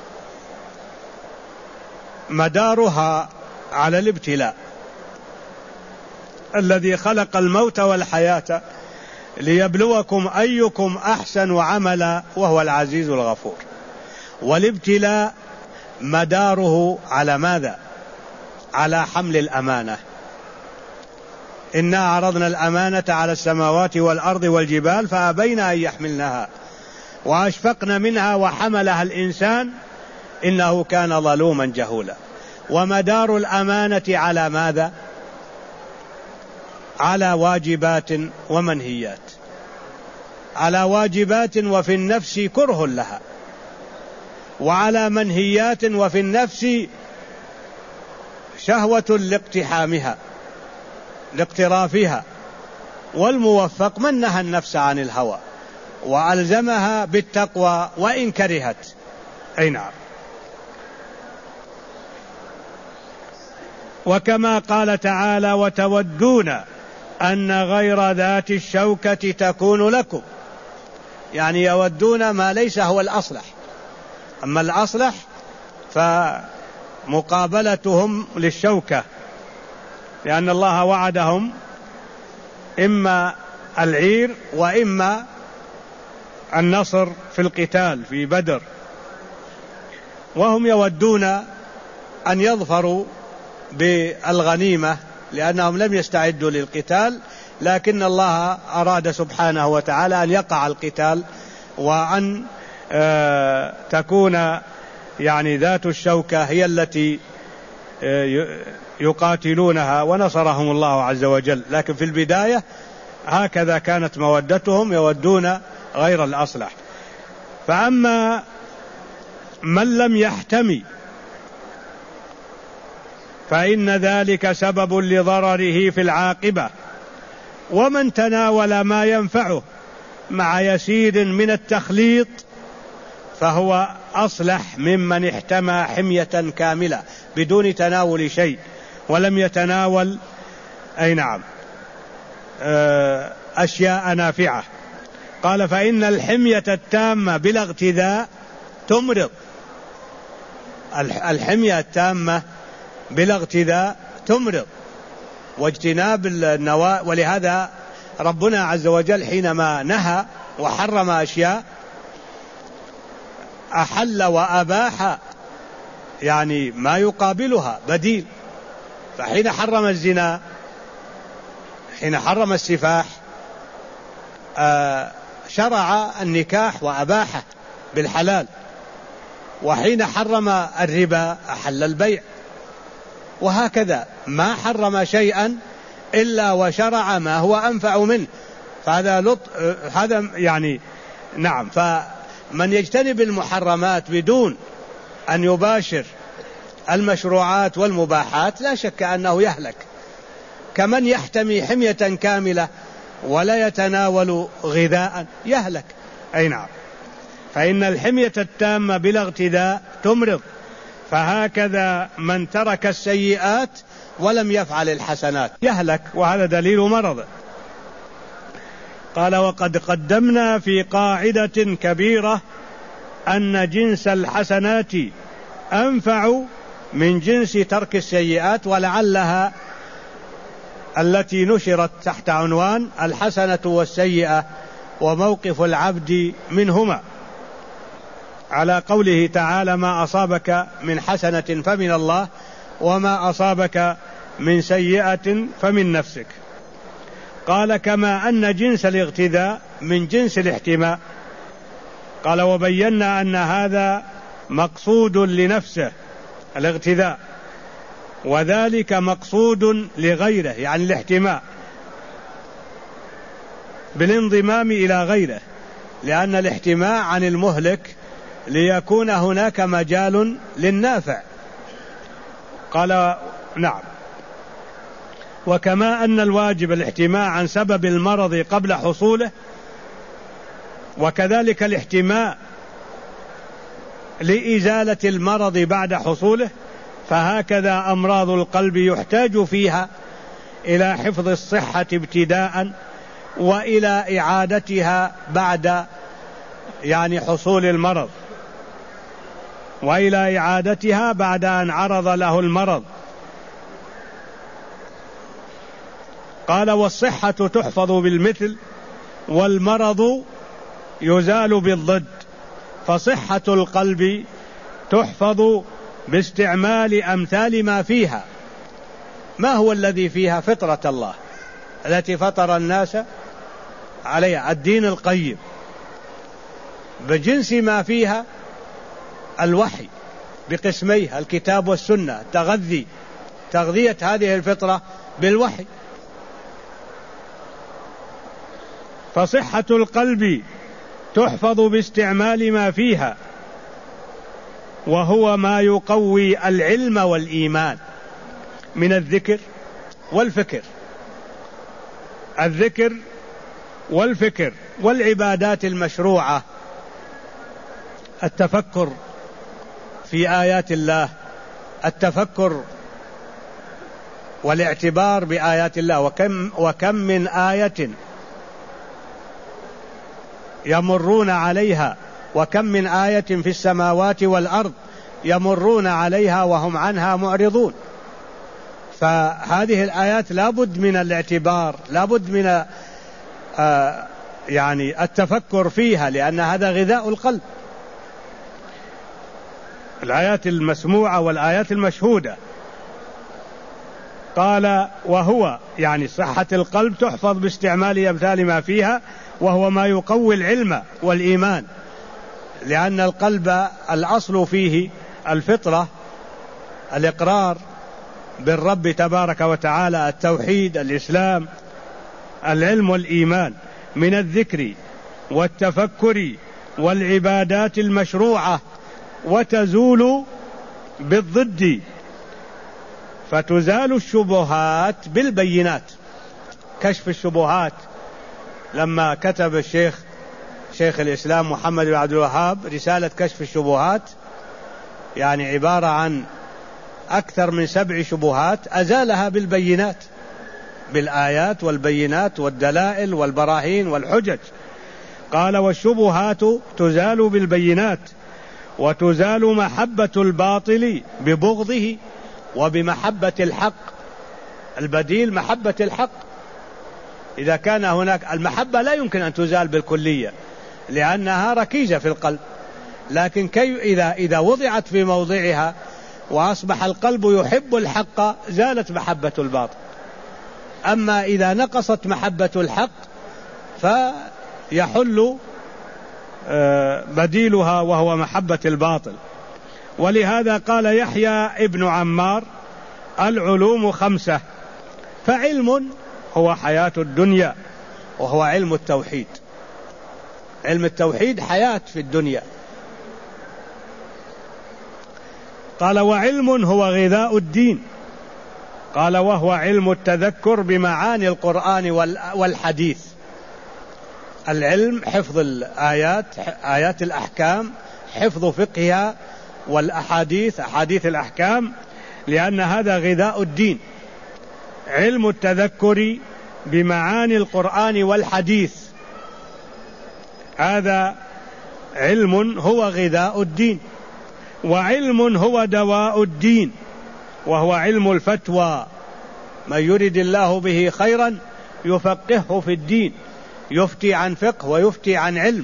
مدارها على الابتلاء، الذي خلق الموت والحياة ليبلوكم أيكم أحسن عملا وهو العزيز الغفور. والابتلاء مداره على ماذا؟ على حمل الأمانة. إنا عرضنا الأمانة على السماوات والأرض والجبال فأبين أن يحملنها وأشفقن منها وحملها الإنسان إنه كان ظلوما جهولا. ومدار الأمانة على ماذا؟ على واجبات ومنهيات. على واجبات وفي النفس كره لها، وعلى منهيات وفي النفس شهوة لاقتحامها لاقترافها. والموفق من نهى النفس عن الهوى وألزمها بالتقوى وإن كرهت. أي نعم. وكما قال تعالى وتودون أن غير ذات الشوكة تكون لكم، يعني يودون ما ليس هو الأصلح، أما الأصلح فمقابلتهم للشوكة، لأن الله وعدهم إما العير وإما النصر في القتال في بدر، وهم يودون أن يظفروا بالغنيمة لأنهم لم يستعدوا للقتال، لكن الله أراد سبحانه وتعالى أن يقع القتال وأن تكون يعني ذات الشوكة هي التي يقاتلونها، ونصرهم الله عز وجل. لكن في البداية هكذا كانت مودتهم، يودون غير الأصلح. فأما من لم يحتمي فإن ذلك سبب لضرره في العاقبة، ومن تناول ما ينفعه مع يسير من التخليط فهو أصلح ممن احتمى حمية كاملة بدون تناول شيء ولم يتناول أي نعم أشياء نافعة. قال فإن الحمية التامة بلا اغتذاء تمرض. الحمية التامة بلا اغتذاء تمرض واجتناب النواة. ولهذا ربنا عز وجل حينما نهى وحرم أشياء أحل وأباح يعني ما يقابلها بديل. فحين حرم الزنا، حين حرم السفاح، شرع النكاح وأباحه بالحلال، وحين حرم الربا أحل البيع، وهكذا ما حرم شيئا إلا وشرع ما هو أنفع منه. هذا يعني نعم. فمن يجتنب المحرمات بدون أن يباشر المشروعات والمباحات لا شك أنه يهلك، كمن يحتمي حمية كاملة ولا يتناول غذاء يهلك. أي نعم. فإن الحمية التامة بلا اغتذاء تمرض، فهكذا من ترك السيئات ولم يفعل الحسنات يهلك، وهذا دليل مرض. قال وقد قدمنا في قاعدة كبيرة أن جنس الحسنات أنفع من جنس ترك السيئات، ولعلها التي نشرت تحت عنوان الحسنة والسيئة وموقف العبد منهما، على قوله تعالى ما أصابك من حسنة فمن الله وما أصابك من سيئة فمن نفسك. قال كما أن جنس الاغتذاء من جنس الاحتماء. قال وبينا أن هذا مقصود لنفسه الاغتذاء، وذلك مقصود لغيره يعني الاحتماء بالانضمام إلى غيره، لأن الاحتماء عن المهلك ليكون هناك مجال للنافع. قال نعم. وكما أن الواجب الاحتماء عن سبب المرض قبل حصوله، وكذلك الاحتماء لإزالة المرض بعد حصوله، فهكذا أمراض القلب يحتاج فيها إلى حفظ الصحة ابتداء وإلى إعادتها بعد يعني حصول المرض. وإلى إعادتها بعد أن عرض له المرض. قال والصحة تحفظ بالمثل والمرض يزال بالضد، فصحة القلب تحفظ باستعمال أمثال ما فيها. ما هو الذي فيها؟ فطرة الله التي فطر الناس عليها، الدين القيم، بجنس ما فيها الوحي بقسميه الكتاب والسنة، تغذية هذه الفطرة بالوحي. فصحة القلب تحفظ باستعمال ما فيها، وهو ما يقوي العلم والإيمان من الذكر والفكر، الذكر والفكر والعبادات المشروعة، التفكر في آيات الله، التفكر والاعتبار بآيات الله. وكم من آية يمرون عليها، وكم من آية في السماوات والأرض يمرون عليها وهم عنها معرضون. فهذه الآيات لابد من الاعتبار، لابد من يعني التفكر فيها، لأن هذا غذاء القلب، الآيات المسموعة والآيات المشهودة. قال وهو يعني صحة القلب تحفظ باستعمال أمثال ما فيها، وهو ما يقوي العلم والإيمان، لأن القلب الأصل فيه الفطرة، الإقرار بالرب تبارك وتعالى، التوحيد، الإسلام، العلم والإيمان، من الذكر والتفكر والعبادات المشروعة، وتزول بالضد، فتزال الشبهات بالبينات. كشف الشبهات، لما كتب شيخ الإسلام محمد بن عبد الوهاب رسالة كشف الشبهات، يعني عبارة عن أكثر من 7 شبهات أزالها بالبينات، بالآيات والبينات والدلائل والبراهين والحجج. قال والشبهات تزال بالبينات، وتزال محبة الباطل ببغضه وبمحبة الحق. البديل محبة الحق. إذا كان هناك المحبة لا يمكن أن تزال بالكلية لأنها ركيزة في القلب، لكن إذا وضعت في موضعها وأصبح القلب يحب الحق زالت محبة الباطل. أما إذا نقصت محبة الحق فيحل بديلها وهو محبة الباطل. ولهذا قال يحيى ابن عمار العلوم 5، فعلم هو حياة الدنيا، وهو علم التوحيد. علم التوحيد حياة في الدنيا. قال وعلم هو غذاء الدين. قال وهو علم التذكر بمعاني القرآن والحديث. العلم حفظ الآيات، آيات الأحكام، حفظ فقهها، والأحاديث، أحاديث الأحكام، لأن هذا غذاء الدين. علم التذكر بمعاني القرآن والحديث، هذا علم هو غذاء الدين. وعلم هو دواء الدين، وهو علم الفتوى. من يرد الله به خيرا يفقهه في الدين، يفتي عن فقه ويفتي عن علم.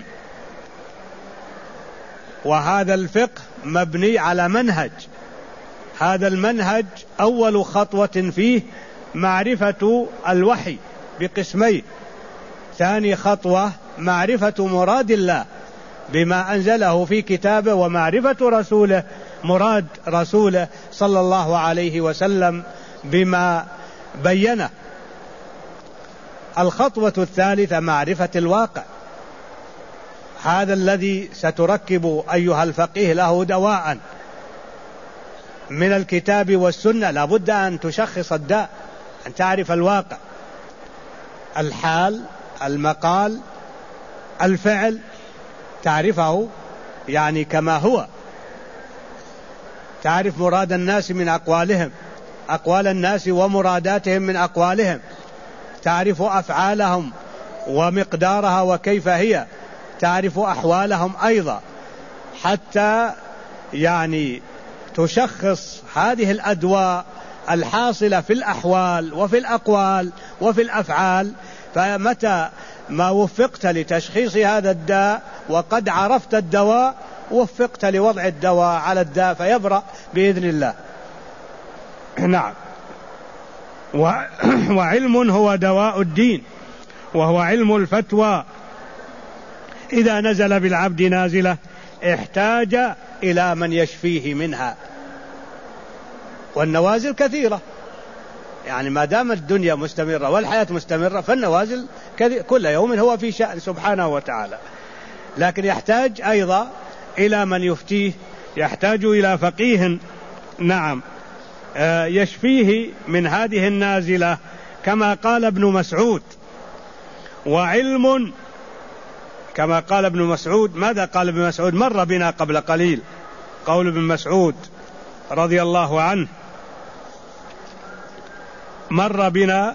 وهذا الفقه مبني على منهج. هذا المنهج أول خطوة فيه معرفة الوحي بقسميه، ثاني خطوة معرفة مراد الله بما أنزله في كتابه، ومعرفة رسوله، مراد رسوله صلى الله عليه وسلم بما بينه. الخطوة الثالثة معرفة الواقع. هذا الذي ستركب أيها الفقيه له دواء من الكتاب والسنة. لابد أن تشخص الداء، أن تعرف الواقع، الحال، المقال، الفعل، تعرفه يعني كما هو. تعرف مراد الناس من أقوالهم، أقوال الناس ومراداتهم من أقوالهم، تعرف أفعالهم ومقدارها وكيف هي، تعرف أحوالهم أيضا، حتى يعني تشخص هذه الأدواء الحاصلة في الأحوال وفي الأقوال وفي الأفعال، فمتى ما وفقت لتشخيص هذا الداء وقد عرفت الدواء وفقت لوضع الدواء على الداء فيبرأ بإذن الله. نعم. وعلم هو دواء الدين وهو علم الفتوى، إذا نزل بالعبد نازلة احتاج إلى من يشفيه منها، والنوازل كثيرة، يعني ما دام الدنيا مستمرة والحياة مستمرة فالنوازل كل يوم هو في شأن سبحانه وتعالى، لكن يحتاج أيضا إلى من يفتيه، يحتاج إلى فقيه نعم يشفيه من هذه النازلة، كما قال ابن مسعود. وعلم كما قال ابن مسعود. ماذا قال ابن مسعود؟ مر بنا قبل قليل قول ابن مسعود رضي الله عنه، مر بنا.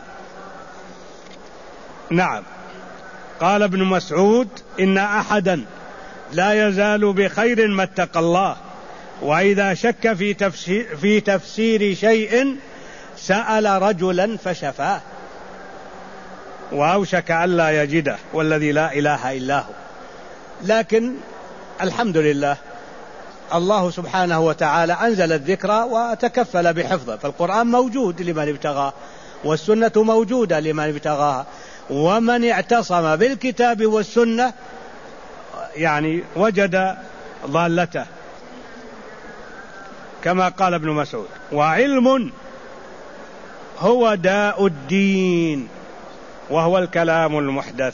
نعم. قال ابن مسعود: إن أحدا لا يزال بخير ما اتقى الله، وإذا شك في تفسير شيء سأل رجلا فشفاه، وأوشك ألا يجده والذي لا إله إلا هو. لكن الحمد لله الله سبحانه وتعالى أنزل الذكر وتكفل بحفظه، فالقرآن موجود لمن ابتغاه، والسنة موجودة لمن ابتغاها، ومن اعتصم بالكتاب والسنة يعني وجد ضالته، كما قال ابن مسعود. وعلم هو داء الدين وهو الكلام المحدث،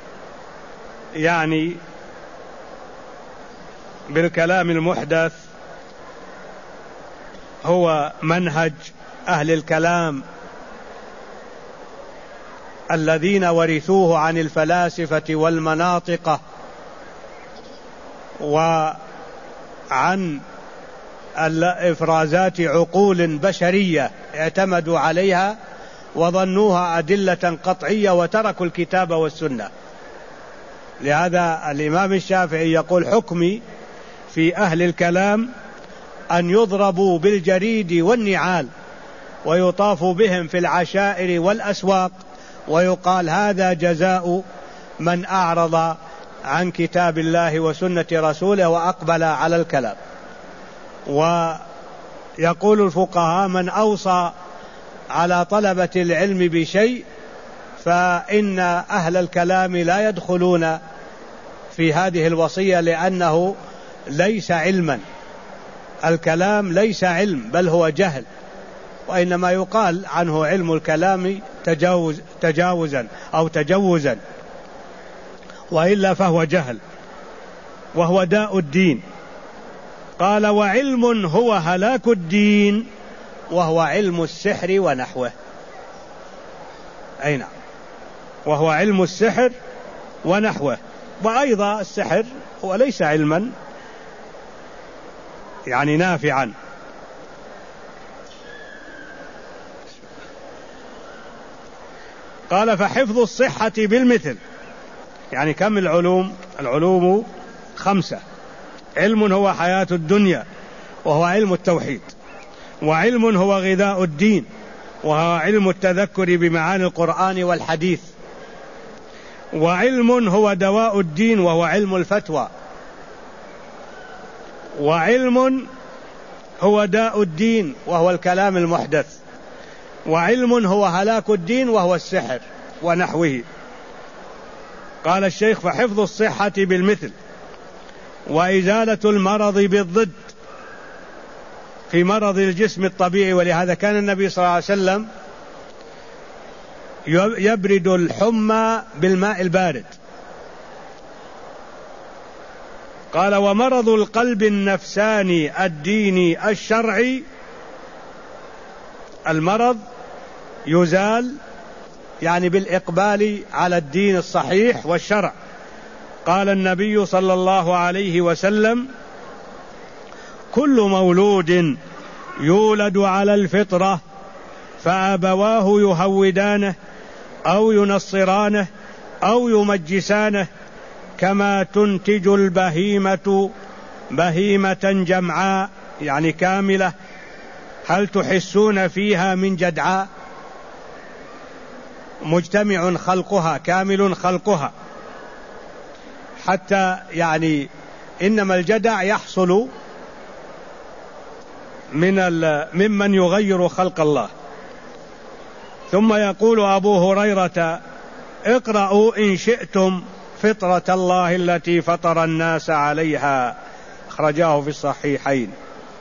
يعني بالكلام المحدث هو منهج أهل الكلام الذين ورثوه عن الفلاسفة والمناطق وعن إفرازات عقول بشرية اعتمدوا عليها وظنوها أدلة قطعية وتركوا الكتاب والسنة. لهذا الإمام الشافعي يقول: حكمي في أهل الكلام أن يضربوا بالجريد والنعال ويطاف بهم في العشائر والأسواق، ويقال هذا جزاء من أعرض عن كتاب الله وسنة رسوله وأقبل على الكلام. ويقول الفقهاء: من أوصى على طلبة العلم بشيء فإن أهل الكلام لا يدخلون في هذه الوصية، لأنه ليس علما، الكلام ليس علم بل هو جهل، وإنما يقال عنه علم الكلام تجاوزا أو تجوزا، وإلا فهو جهل، وهو داء الدين. قال: وعلم هو هلاك الدين وهو علم السحر ونحوه. أي نعم، وهو علم السحر ونحوه. وأيضا السحر هو ليس علما يعني نافعا. قال: فحفظ الصحة بالمثل، يعني كم العلوم؟ العلوم 5. علم هو حياة الدنيا وهو علم التوحيد، وعلم هو غذاء الدين وهو علم التذكر بمعاني القرآن والحديث، وعلم هو دواء الدين وهو علم الفتوى، وعلم هو داء الدين وهو الكلام المحدث، وعلم هو هلاك الدين وهو السحر ونحوه. قال الشيخ: فحفظ الصحة بالمثل وإزالة المرض بالضد في مرض الجسم الطبيعي. ولهذا كان النبي صلى الله عليه وسلم يبرد الحمى بالماء البارد. قال: ومرض القلب النفساني الديني الشرعي، المرض يزال يعني بالإقبال على الدين الصحيح والشرع. قال النبي صلى الله عليه وسلم: كل مولود يولد على الفطرة فأبواه يهودانه أو ينصرانه أو يمجسانه كما تنتج البهيمة بهيمة جمعاء يعني كاملة، هل تحسون فيها من جدعاء؟ مجتمع خلقها كامل خلقها، حتى يعني إنما الجدع يحصل ممن يغير خلق الله. ثم يقول أبو هريرة: اقرأوا إن شئتم فطرة الله التي فطر الناس عليها، أخرجاه في الصحيحين.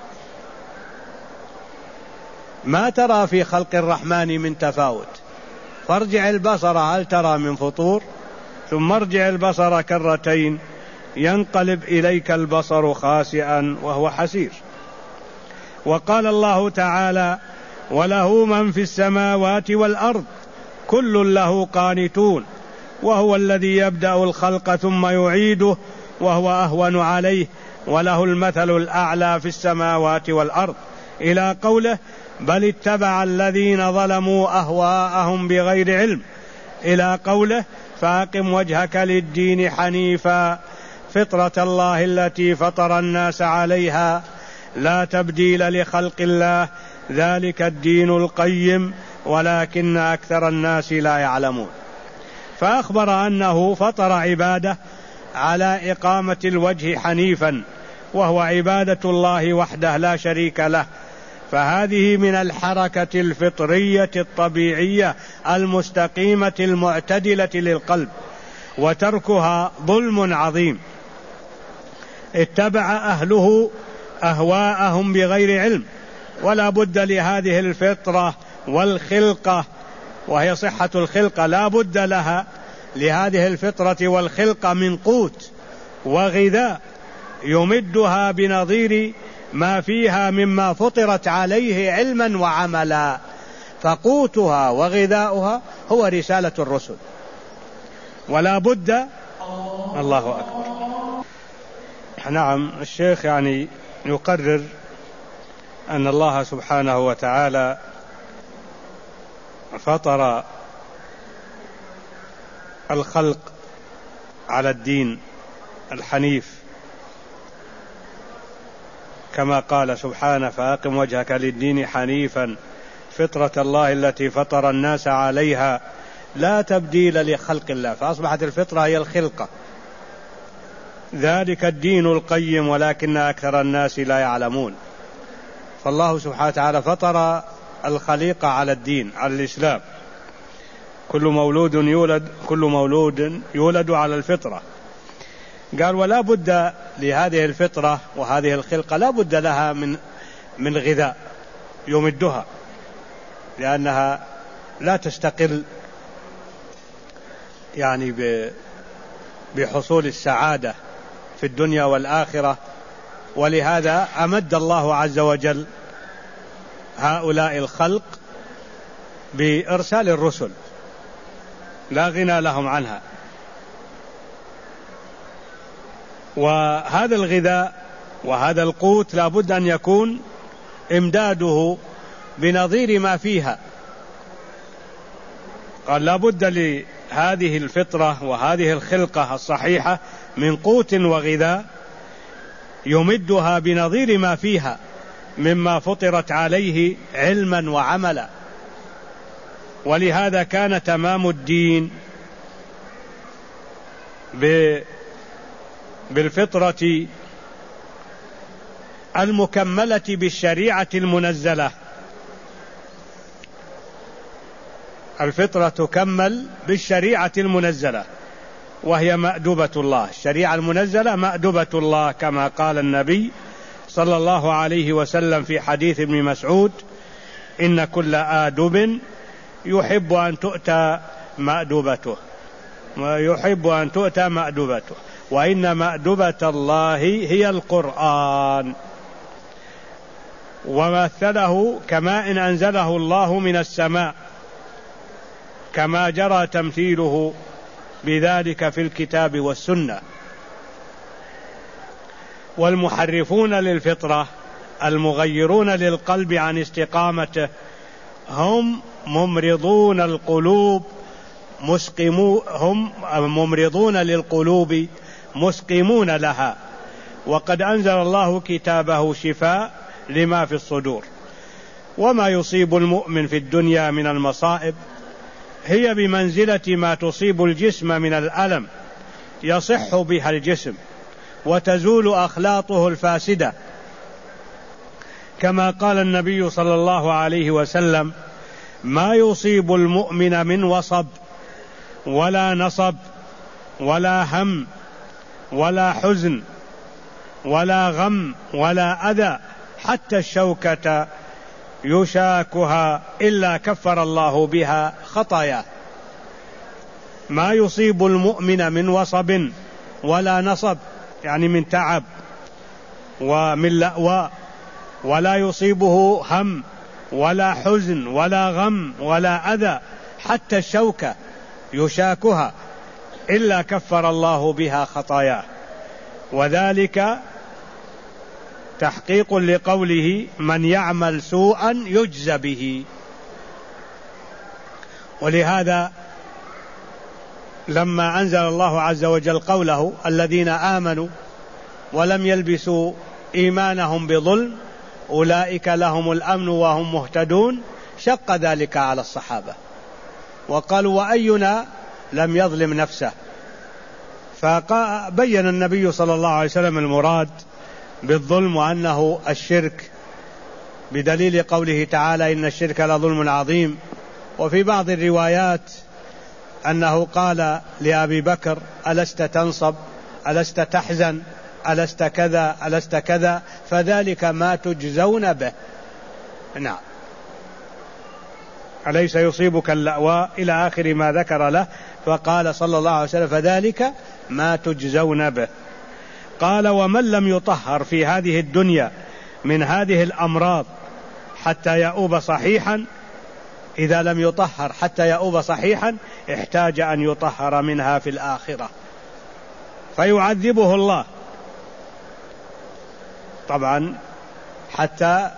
ما ترى في خلق الرحمن من تفاوت، فارجع البصر هل ترى من فطور، ثم ارجع البصر كرتين ينقلب إليك البصر خاسئا وهو حسير. وقال الله تعالى: وله من في السماوات والأرض كل له قانتون وهو الذي يبدأ الخلق ثم يعيده وهو أهون عليه وله المثل الأعلى في السماوات والأرض، إلى قوله: بل اتبع الذين ظلموا أهواءهم بغير علم، إلى قوله: فأقم وجهك للدين حنيفا فطرة الله التي فطر الناس عليها لا تبديل لخلق الله ذلك الدين القيم ولكن أكثر الناس لا يعلمون. فأخبر أنه فطر عباده على إقامة الوجه حنيفا، وهو عبادة الله وحده لا شريك له، فهذه من الحركة الفطرية الطبيعية المستقيمة المعتدلة للقلب، وتركها ظلم عظيم. اتبع أهله أهواءهم بغير علم، ولا بد لهذه الفطرة والخلقة، وهي صحة الخلقة، لا بد لها لهذه الفطرة والخلقة من قوت وغذاء يمدها بنظير ما فيها مما فطرت عليه علما وعملا، فقوتها وغذاؤها هو رسالة الرسل، ولا بد. الله أكبر. نعم، الشيخ يعني يقرر أن الله سبحانه وتعالى فطر الخلق على الدين الحنيف، كما قال سبحانه: فأقم وجهك للدين حنيفا فطرة الله التي فطر الناس عليها لا تبديل لخلق الله، فأصبحت الفطرة هي الخلقة، ذلك الدين القيم ولكن أكثر الناس لا يعلمون. فالله سبحانه وتعالى فطر الخليقة على الدين، على الإسلام. كل مولود يولد على الفطرة. قال: ولا بد لهذه الفطرة وهذه الخلقة لا بد لها من غذاء يمدها، لأنها لا تستقل يعني بحصول السعادة في الدنيا والآخرة. ولهذا أمد الله عز وجل هؤلاء الخلق بإرسال الرسل لا غنى لهم عنها. وهذا الغذاء وهذا القوت لا بد أن يكون إمداده بنظير ما فيها. قال: لا بد لهذه الفطرة وهذه الخلقة الصحيحة من قوت وغذاء يمدها بنظير ما فيها مما فطرت عليه علما وعملا. ولهذا كان تمام الدين بالفطرة المكملة بالشريعة المنزلة. الفطرة تكمل بالشريعة المنزلة وهي مأدبة الله. الشريعة المنزلة مأدبة الله، كما قال النبي صلى الله عليه وسلم في حديث ابن مسعود: إن كل آدب يحب أن تؤتى مأدبته وإن مأدبة الله هي القرآن. ومثله كماء أنزله الله من السماء، كما جرى تمثيله بذلك في الكتاب والسنة. والمحرفون للفطرة المغيرون للقلب عن استقامته هم ممرضون للقلوب مسقمون لها، وقد أنزل الله كتابه شفاء لما في الصدور. وما يصيب المؤمن في الدنيا من المصائب هي بمنزلة ما تصيب الجسم من الألم، يصح بها الجسم وتزول أخلاطه الفاسدة، كما قال النبي صلى الله عليه وسلم: ما يصيب المؤمن من وصب ولا نصب ولا هم ولا حزن ولا غم ولا أذى حتى الشوكة يشاكها إلا كفر الله بها خطاياه. ما يصيب المؤمن من وصب ولا نصب يعني من تعب ومن لأواء، ولا يصيبه هم ولا حزن ولا غم ولا أذى حتى الشوكة يشاكها إلا كفر الله بها خطاياه. وذلك تحقيق لقوله: من يعمل سوءا يجز به. ولهذا لما أنزل الله عز وجل قوله: الذين آمنوا ولم يلبسوا إيمانهم بظلم أولئك لهم الأمن وهم مهتدون، شق ذلك على الصحابة وقالوا: وأينا لم يظلم نفسه؟ فبين النبي صلى الله عليه وسلم المراد بالظلم وأنه الشرك، بدليل قوله تعالى: إن الشرك لظلم عظيم. وفي بعض الروايات أنه قال لأبي بكر: ألست تنصب؟ ألست تحزن؟ ألست كذا؟ ألست كذا؟ فذلك ما تجزون به. نعم، أليس يصيبك اللأواء إلى آخر ما ذكر له، فقال صلى الله عليه وسلم: فذلك ما تجزون به. قال: ومن لم يطهر في هذه الدنيا من هذه الأمراض حتى يؤوب صحيحا، إذا لم يطهر حتى يؤوب صحيحا احتاج أن يطهر منها في الآخرة فيعذبه الله طبعا حتى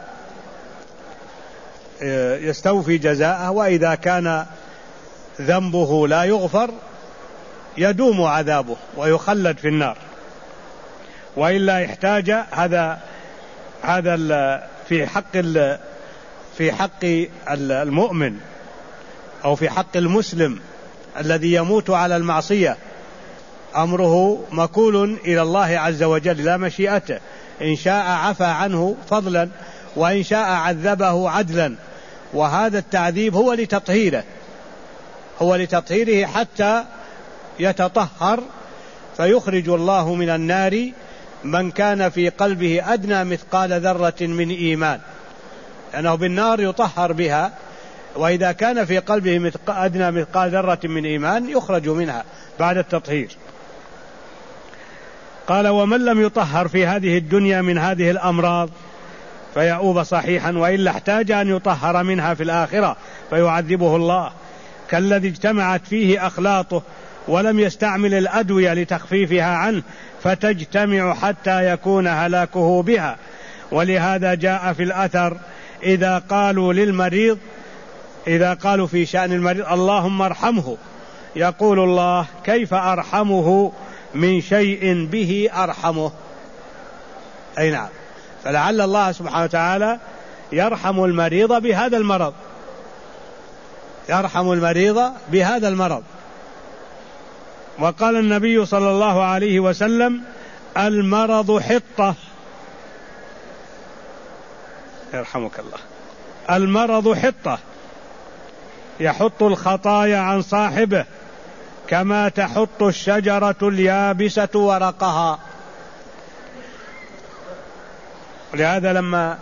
يستوفي جزاءه، وإذا كان ذنبه لا يغفر يدوم عذابه ويخلد في النار، وإلا يحتاج هذا في حق المؤمن أو في حق المسلم الذي يموت على المعصية أمره مكول إلى الله عز وجل لا مشيئته، إن شاء عفى عنه فضلا وإن شاء عذبه عدلا. وهذا التعذيب هو لتطهيره حتى يتطهر، فيخرج الله من النار من كان في قلبه أدنى مثقال ذرة من إيمان، لأنه بالنار يطهر بها، وإذا كان في قلبه أدنى مثقال ذرة من إيمان يخرج منها بعد التطهير. قال: ومن لم يطهر في هذه الدنيا من هذه الأمراض فيؤوب صحيحا، وإلا احتاج أن يطهر منها في الآخرة فيعذبه الله، كالذي اجتمعت فيه أخلاطه ولم يستعمل الأدوية لتخفيفها عنه فتجتمع حتى يكون هلاكه بها. ولهذا جاء في الأثر: إذا قالوا في شأن المريض: اللهم ارحمه، يقول الله: كيف أرحمه من شيء به أرحمه؟ أي نعم، فلعل الله سبحانه وتعالى يرحم المريض بهذا المرض. وقال النبي صلى الله عليه وسلم: المرض حطة، يرحمك الله، المرض حطة يحط الخطايا عن صاحبه كما تحط الشجرة اليابسة ورقها. ولهذا لما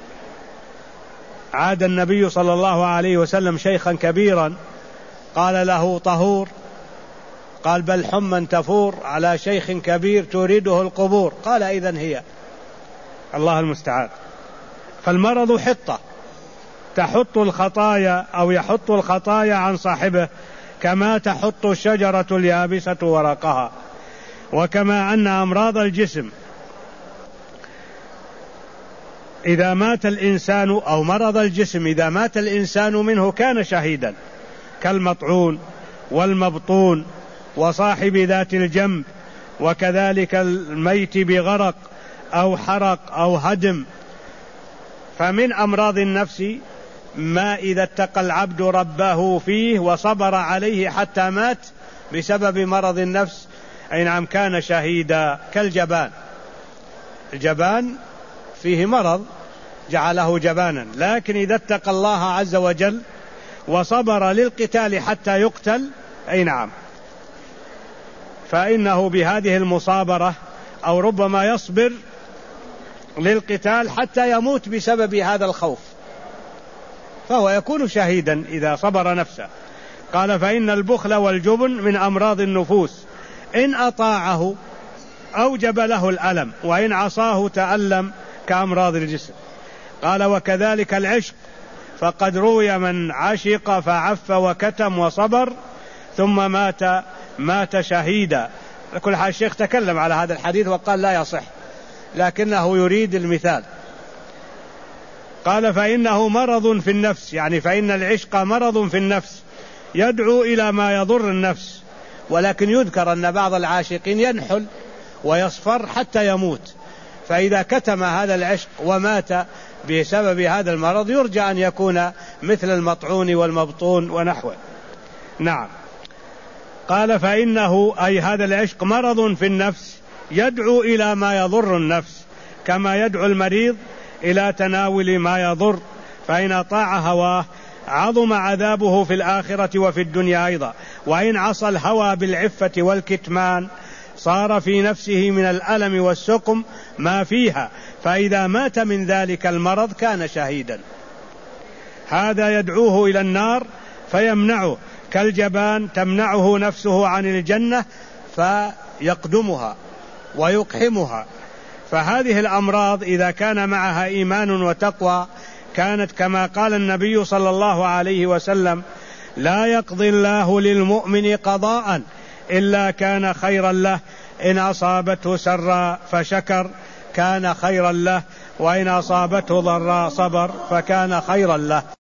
عاد النبي صلى الله عليه وسلم شيخا كبيرا قال له: طهور؟ قال: بل حما تفور على شيخ كبير تريده القبور. قال: إذن هي. الله المستعان. فالمرض حطة تحط الخطايا أو يحط الخطايا عن صاحبه كما تحط الشجرة اليابسة ورقها. وكما أن أمراض الجسم إذا مات الإنسان أو مرض الجسم إذا مات الإنسان منه كان شهيدا، كالمطعون والمبطون وصاحب ذات الجنب، وكذلك الميت بغرق أو حرق أو هدم. فمن أمراض النفس ما إذا اتقى العبد ربه فيه وصبر عليه حتى مات بسبب مرض النفس، أي نعم، كان شهيدا. كالجبان، الجبان فيه مرض جعله جبانا، لكن إذا اتقى الله عز وجل وصبر للقتال حتى يقتل، أي نعم، فإنه بهذه المصابرة أو ربما يصبر للقتال حتى يموت بسبب هذا الخوف، فهو يكون شهيدا إذا صبر نفسه. قال: فإن البخل والجبن من أمراض النفوس، إن أطاعه أوجب له الألم، وإن عصاه تألم كأمراض الجسم. قال: وكذلك العشق، فقد روي من عشق فعف وكتم وصبر ثم مات شهيدا. كل حال الشيخ تكلم على هذا الحديث وقال لا يصح، لكنه يريد المثال. قال: فإنه مرض في النفس، يعني فإن العشق مرض في النفس يدعو إلى ما يضر النفس، ولكن يذكر أن بعض العاشقين ينحل ويصفر حتى يموت، فإذا كتم هذا العشق ومات بسبب هذا المرض يرجى أن يكون مثل المطعون والمبطون ونحوه. نعم. قال: فإنه أي هذا العشق مرض في النفس يدعو إلى ما يضر النفس، كما يدعو المريض إلى تناول ما يضر، فإن أطاع هواه عظم عذابه في الآخرة وفي الدنيا أيضا، وإن عصى الهوى بالعفة والكتمان صار في نفسه من الألم والسقم ما فيها، فإذا مات من ذلك المرض كان شهيدا. هذا يدعوه إلى النار فيمنعه، كالجبان تمنعه نفسه عن الجنة فيقدمها ويقحمها. فهذه الأمراض إذا كان معها إيمان وتقوى كانت كما قال النبي صلى الله عليه وسلم: لا يقضي الله للمؤمن قضاء إلا كان خيرا له، إن أصابته سراء فشكر كان خيرا له، وإن أصابته ضراء صبر فكان خيرا له.